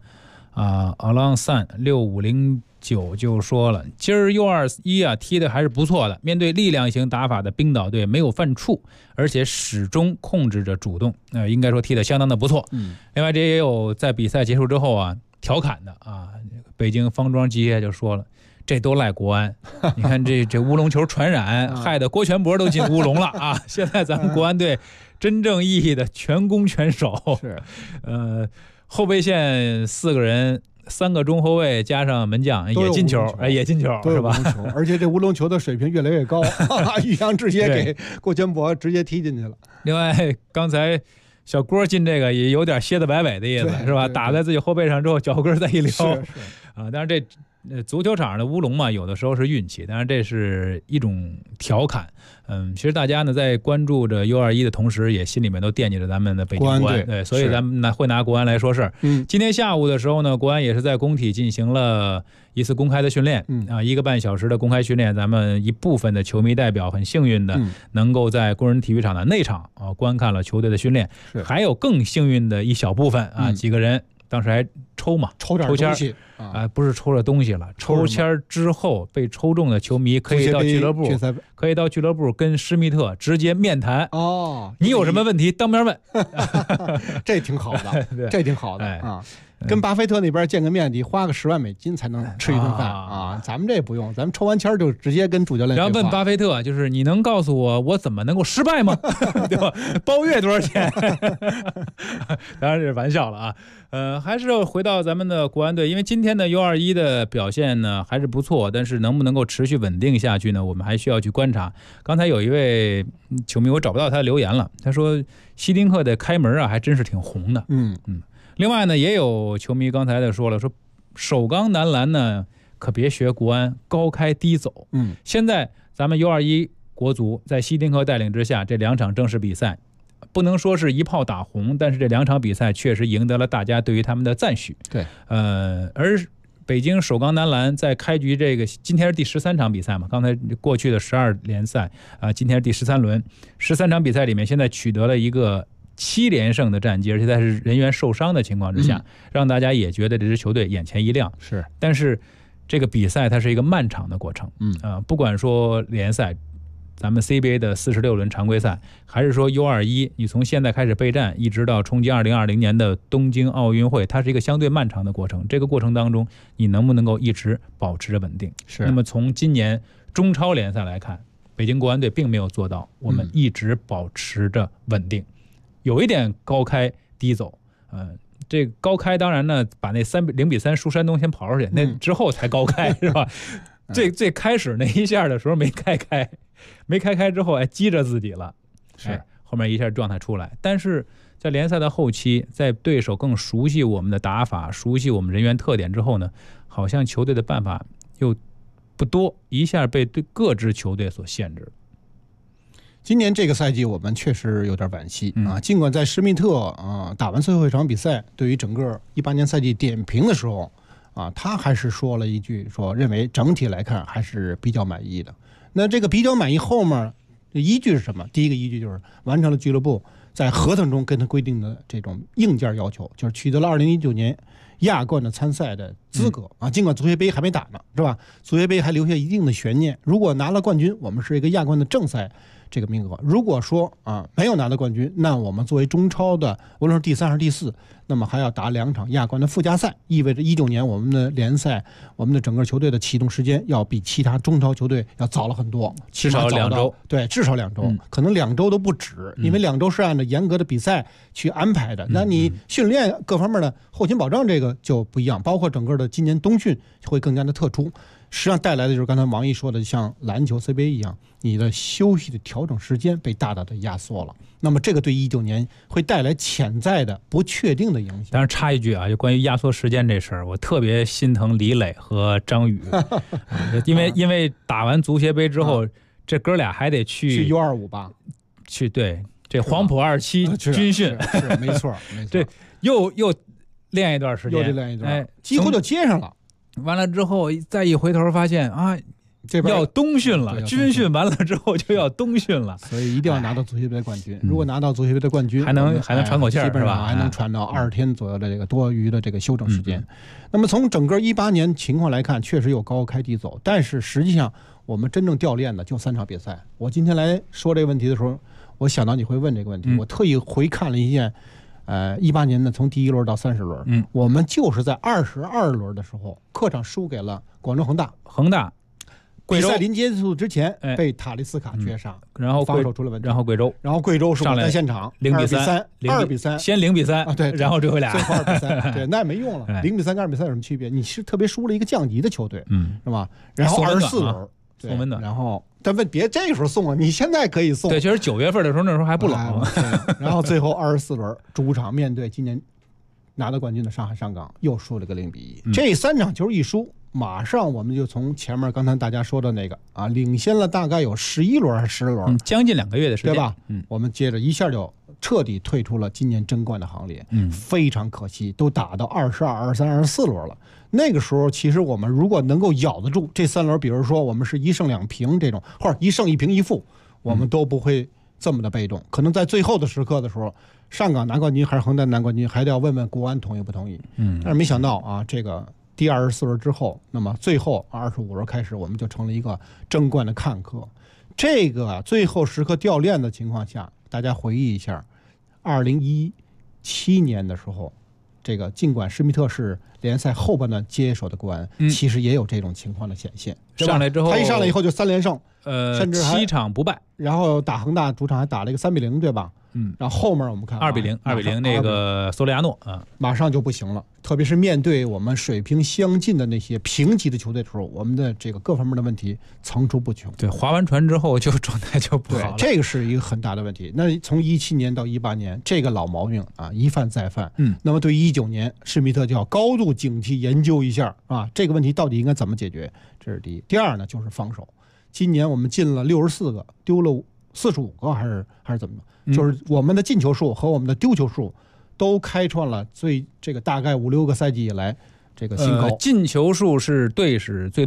Alonsan 6509就说了，今儿 U21踢的还是不错的，面对力量型打法的冰岛队没有犯怵，而且始终控制着主动，应该说踢得相当的不错。另外这也有在比赛结束之后调侃的北京方庄机械就说了，这都赖国安，你看这乌龙球传染害得郭全博都进乌龙了现在咱们国安队真正意义的全攻全守， 是后备线4个人，3个中后卫加上门将也进球，也进球是吧？ 而且这乌龙球的水平越来越高，玉阳直接给郭全博直接踢进去了。 另外，刚才小郭进这个也有点歇得摆尾的意思，是吧？打在自己后背上之后，脚跟再一撩，当然这足球场上的乌龙嘛，有的时候是运气，当然这是一种调侃。其实大家呢在关注着 U21的同时，也心里面都惦记着咱们的北京国安，对，所以咱们会拿国安来说事儿。今天下午的时候呢，国安也是在工体进行了一次公开的训练，1个半小时的公开训练，咱们一部分的球迷代表很幸运的能够在工人体育场的内场观看了球队的训练，还有更幸运的一小部分几个人当时还抽点东西不是抽了东西了，抽签之后被抽中的球迷可以到俱乐部跟施密特直接面谈你有什么问题当面问这挺好的这挺好的跟巴菲特那边见个面得花个10万美金才能吃一顿饭咱们这不用，咱们抽完签就直接跟主教练对话。 然后问巴菲特，就是你能告诉我怎么能够失败吗？对吧？包月多少钱？当然这是玩笑了还是回到咱们的国安队，因为今天的 U21的表现呢还是不错，但是能不能够持续稳定下去呢？我们还需要去观察。刚才有一位球迷，我找不到他的留言了，他说希丁克的开门还真是挺红的。另外呢，也有球迷刚才的说了，说首钢男篮呢可别学国安高开低走。现在咱们 U21国足在希丁克带领之下，这2场正式比赛不能说是一炮打红，但是这2场比赛确实赢得了大家对于他们的赞许。 对， 而北京首钢男篮在开局这个今天是第13场比赛嘛，刚才过去的12联赛今天是第13轮，13场比赛里面现在取得了一个 7连胜的战绩，而且在是人员受伤的情况之下，让大家也觉得这支球队眼前一亮。 是， 但是这个比赛它是一个漫长的过程。不管说联赛，咱们 CBA 的46轮常规赛，还是说 U21，你从现在开始备战，一直到冲击2020年的东京奥运会，它是一个相对漫长的过程。这个过程当中，你能不能够一直保持着稳定？ 是。 那么从今年中超联赛来看，北京国安队并没有做到，我们一直保持着稳定，有一点高开低走。这个高开当然呢，把那0-3输山东先跑出去，那之后才高开，是吧？最开始那一下的时候没开开之后，激着自己了， 是后面一下状态出来。但是在联赛的后期，在对手更熟悉我们的打法、熟悉我们人员特点之后呢，好像球队的办法又不多，一下被各支球队所限制了。 今年这个赛季我们确实有点惋惜啊！尽管在施密特打完最后一场比赛，对于整个18年赛季点评的时候他还是说了一句，说认为整体来看还是比较满意的。那这个比较满意后面依据是什么？第一个依据就是完成了俱乐部在合同中跟他规定的这种硬件要求，就是取得了2019年亚冠的参赛的资格尽管足协杯还没打呢，是吧？足协杯还留下一定的悬念。如果拿了冠军，我们是一个亚冠的正赛这个名额；如果说没有拿到冠军，那我们作为中超的无论是第3还是第4，那么还要打2场亚冠的附加赛，意味着19年我们的联赛，我们的整个球队的启动时间要比其他中超球队要早了很多， 至少2周。 对，至少2周，可能2周都不止，因为2周是按照严格的比赛去安排的。那你训练各方面的后勤保障这个就不一样，包括整个的今年冬训会更加的特殊。实际上带来的就是刚才王毅说的，像篮球 CBA 一样，你的休息的调整时间被大大的压缩了。那么这个对19年会带来潜在的不确定的影响。 当然插一句就关于压缩时间这事儿，我特别心疼李磊和张宇，因为打完足协杯之后，这哥俩还得去 U25吧， 去对这黄埔27军训， 是没错， 这又练一段时间， 又练一段，几乎就接上了。 完了之后，再一回头发现这边要冬训了，军训完了之后就要冬训了， 所以一定要拿到足协杯冠军。如果拿到足协杯的冠军， 还能喘口气， 基本上还能喘到20天左右的这个多余的这个休整时间。那么从整个18年情况来看，确实有高开低走，但是实际上我们真正调练的就3场比赛。我今天来说这个问题的时候，我想到你会问这个问题，我特意回看了一下。18年呢，从第1轮到30轮，我们就是在22轮的时候，客场输给了广州恒大，比赛临结束之前被塔利斯卡绝杀， 然后防守出了问题， 然后贵州是我在现场 0-3，先0-3 对， 然后追回俩， 最后2-3，对，那也没用了。0-3跟2-3有什么区别？你是特别输了一个降级的球队，是吧？然后24轮送温暖， 然后但别这时候送你现在可以送。 对，其实9月份的时候，那时候还不冷。 然后最后24轮主场面对今年拿到冠军的上海上港，又输了个0-1。这3场球一输，马上我们就从前面刚才大家说的那个领先了大概有11轮还是10轮， 将近2个月的时间， 对吧？我们接着一下就彻底退出了今年争冠的行列，非常可惜，都打到22、23、24轮了。那个时候，其实我们如果能够咬得住这3轮，比如说我们是1胜2平这种，或者1胜1平1负，我们都不会这么的被动。可能在最后的时刻的时候，上港拿冠军还是恒大拿冠军，还得要问问国安同意不同意。但是没想到这个第24轮之后，那么最后25轮开始，我们就成了一个争冠的看客。这个最后时刻掉链的情况下，大家回忆一下，2017年的时候。这个尽管施密特是联赛后半段接手的国安，其实也有这种情况的显现。 上来之后， 他一上来以后就3连胜，甚至 7场不败， 然后打恒大主场还打了一个3-0，对吧？然后后面我们看 2-0那个索里亚诺马上就不行了。特别是面对我们水平相近的那些平级的球队的时候，我们的这个各方面的问题层出不穷。 对，划完船之后就状态就不好了。 这个是一个很大的问题。那从17年到18年，这个老毛病一犯再犯。那么对于19年，施密特就要高度警惕，研究一下这个问题到底应该怎么解决。这是第一。第二呢，就是防守。今年我们进了64个，丢了45个，还是怎么着？就是我们的进球数和我们的丢球数都开创了这个大概5-6个赛季以来这个新高。 进球数是队史最多，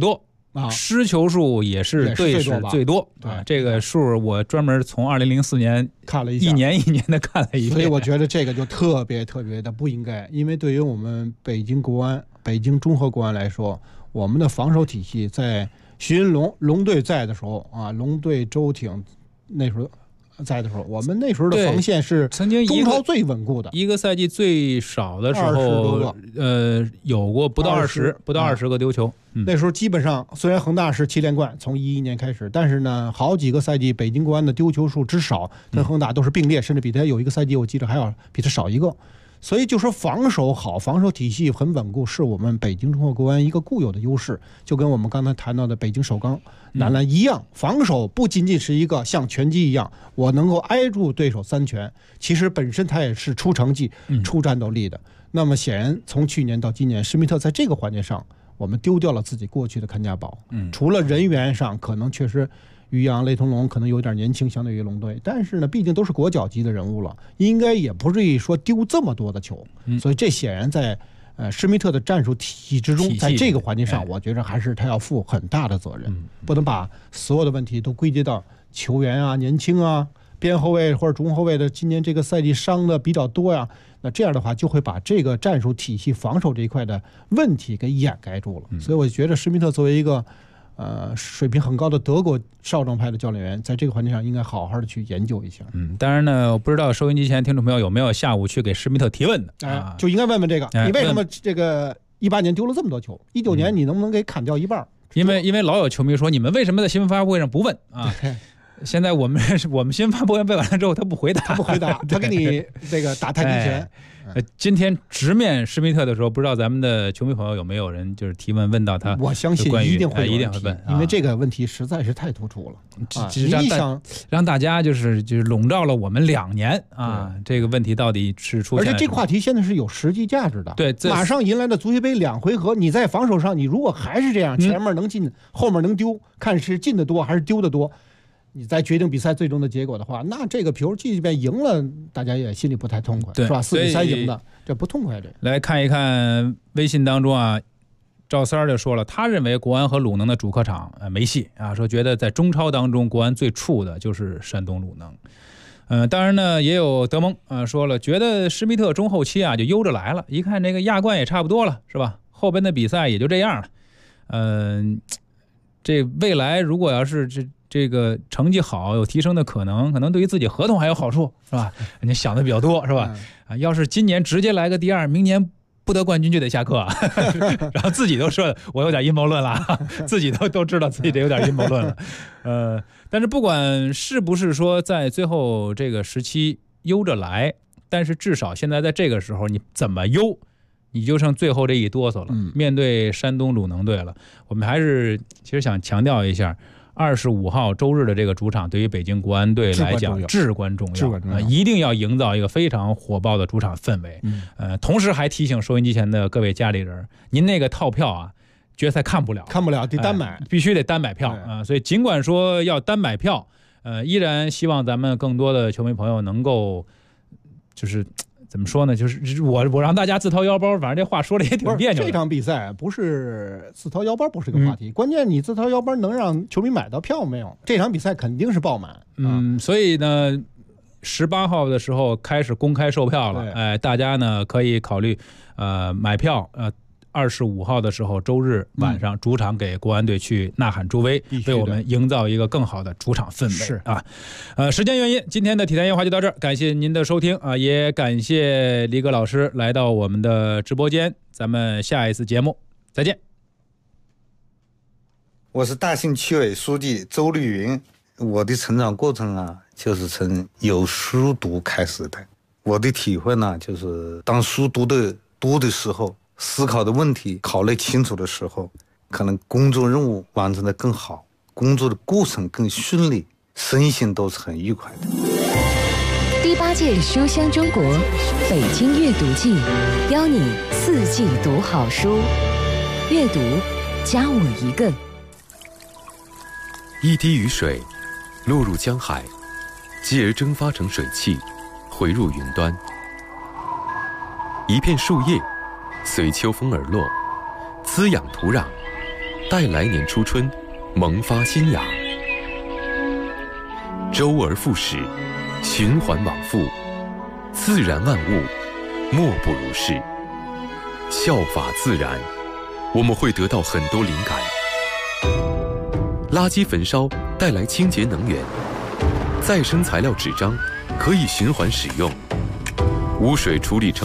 失球数也是队史最多啊！这个数我专门从2004年看了一下， 一年一年的看了一遍。 所以我觉得这个就特别的不应该，因为对于我们北京中赫国安来说，我们的防守体系在徐云龙队在的时候啊，龙队周挺那时候在的时候，我们那时候的防线是曾经中超最稳固的， 一个赛季最少的时候有过不到20个丢球。 那时候基本上虽然恒大是7连冠，从11年开始，但是呢，好几个赛季北京国安的丢球数之少跟恒大都是并列，甚至比他有一个赛季我记得还要比他少一个。所以就说防守好，防守体系很稳固，是我们北京中赫国安一个固有的优势，就跟我们刚才谈到的北京首钢男篮一样，防守不仅仅是一个像拳击一样，我能够挨住对手3拳，其实本身它也是出成绩、出战斗力的。那么显然从去年到今年，施密特在这个环节上，我们丢掉了自己过去的看家宝。除了人员上可能确实于洋、雷同龙可能有点年轻，相对于龙队，但是呢，毕竟都是国脚级的人物了，应该也不至于说丢这么多的球。所以这显然在施密特的战术体系之中，在这个环节上，我觉得还是他要负很大的责任，不能把所有的问题都归结到球员啊、年轻啊、边后卫或者中后卫的今年这个赛季伤的比较多呀。那这样的话，就会把这个战术体系、防守这一块的问题给掩盖住了。所以我觉得施密特作为一个水平很高的德国少壮派的教练员，在这个环节上应该好好的去研究一下。 当然呢，我不知道收音机前听众朋友有没有下午去给施密特提问的就应该问问这个，你为什么这个18年丢了这么多球，19年你能不能给砍掉一半？ 因为老有球迷说，你们为什么在新闻发布会上不问啊？现在我们新闻发布会问完了之后，他不回答， 他给你这个打太极拳。 今天直面施密特的时候，不知道咱们的球迷朋友有没有人就是提问到他？ 我相信一定会问， 因为这个问题实在是太突出了。 你想让大家就是笼罩了我们2年啊，这个问题到底是出现？ 而且这个话题现在是有实际价值的。 对， 马上迎来的足协杯2回合，你在防守上，你如果还是这样，前面能进，后面能丢，看是进的多还是丢的多。你再决定比赛最终的结果的话，那这个球即便赢了，大家也心里不太痛快，是吧？4比3赢的，这不痛快。这来看一看微信当中啊，赵三就说了，他认为国安和鲁能的主客场没戏啊，说觉得在中超当中，国安最怵的就是山东鲁能。当然呢，也有德蒙说了，觉得施密特中后期啊就悠着来了，一看这个亚冠也差不多了，是吧？后边的比赛也就这样了。这未来如果要是这个成绩好，有提升的可能对于自己合同还有好处，是吧？人家想的比较多，是吧？要是今年直接来个第2，明年不得冠军就得下课啊。然后自己都说我有点阴谋论了，自己都知道自己这有点阴谋论了。但是不管是不是说在最后这个时期悠着来，但是至少现在在这个时候你怎么悠，你就剩最后这一哆嗦了。面对山东鲁能队了，我们还是其实想强调一下，25号周日的这个主场对于北京国安队来讲至关重要，一定要营造一个非常火爆的主场氛围。同时还提醒收音机前的各位家里人，您那个套票啊，决赛看不了， 得单买， 必须得单买票啊。所以尽管说要单买票，依然希望咱们更多的球迷朋友能够就是怎么说呢？就是我让大家自掏腰包，反正这话说的也挺别扭的。 这场比赛不是自掏腰包，不是个话题，关键你自掏腰包能让球迷买到票没有？这场比赛肯定是爆满。 所以呢，18号的时候开始公开售票了，大家呢可以考虑买票25号的时候周日晚上主场给国安队去呐喊助威，为我们营造一个更好的主场氛围。 是啊，时间原因，今天的体坛夜话就到这儿，感谢您的收听啊，也感谢李戈老师来到我们的直播间，咱们下一次节目再见。 我是大兴区委书记周绿云，我的成长过程啊，就是从有书读开始的。我的体会呢，就是当书读的多的时候，思考的问题考虑清楚的时候，可能工作任务完成的更好，工作的过程更顺利，身心都是很愉快的。 第8届书香中国北京阅读季，邀你4季读好书，阅读加我一个。 一滴雨水落入江海，继而蒸发成水汽，回入云端。一片树叶随秋风而落，滋养土壤， 待来年初春萌发新芽。周而复始，循环往复，自然万物莫不如是。效法自然，我们会得到很多灵感。垃圾焚烧带来清洁能源，再生材料纸张可以循环使用，污水处理成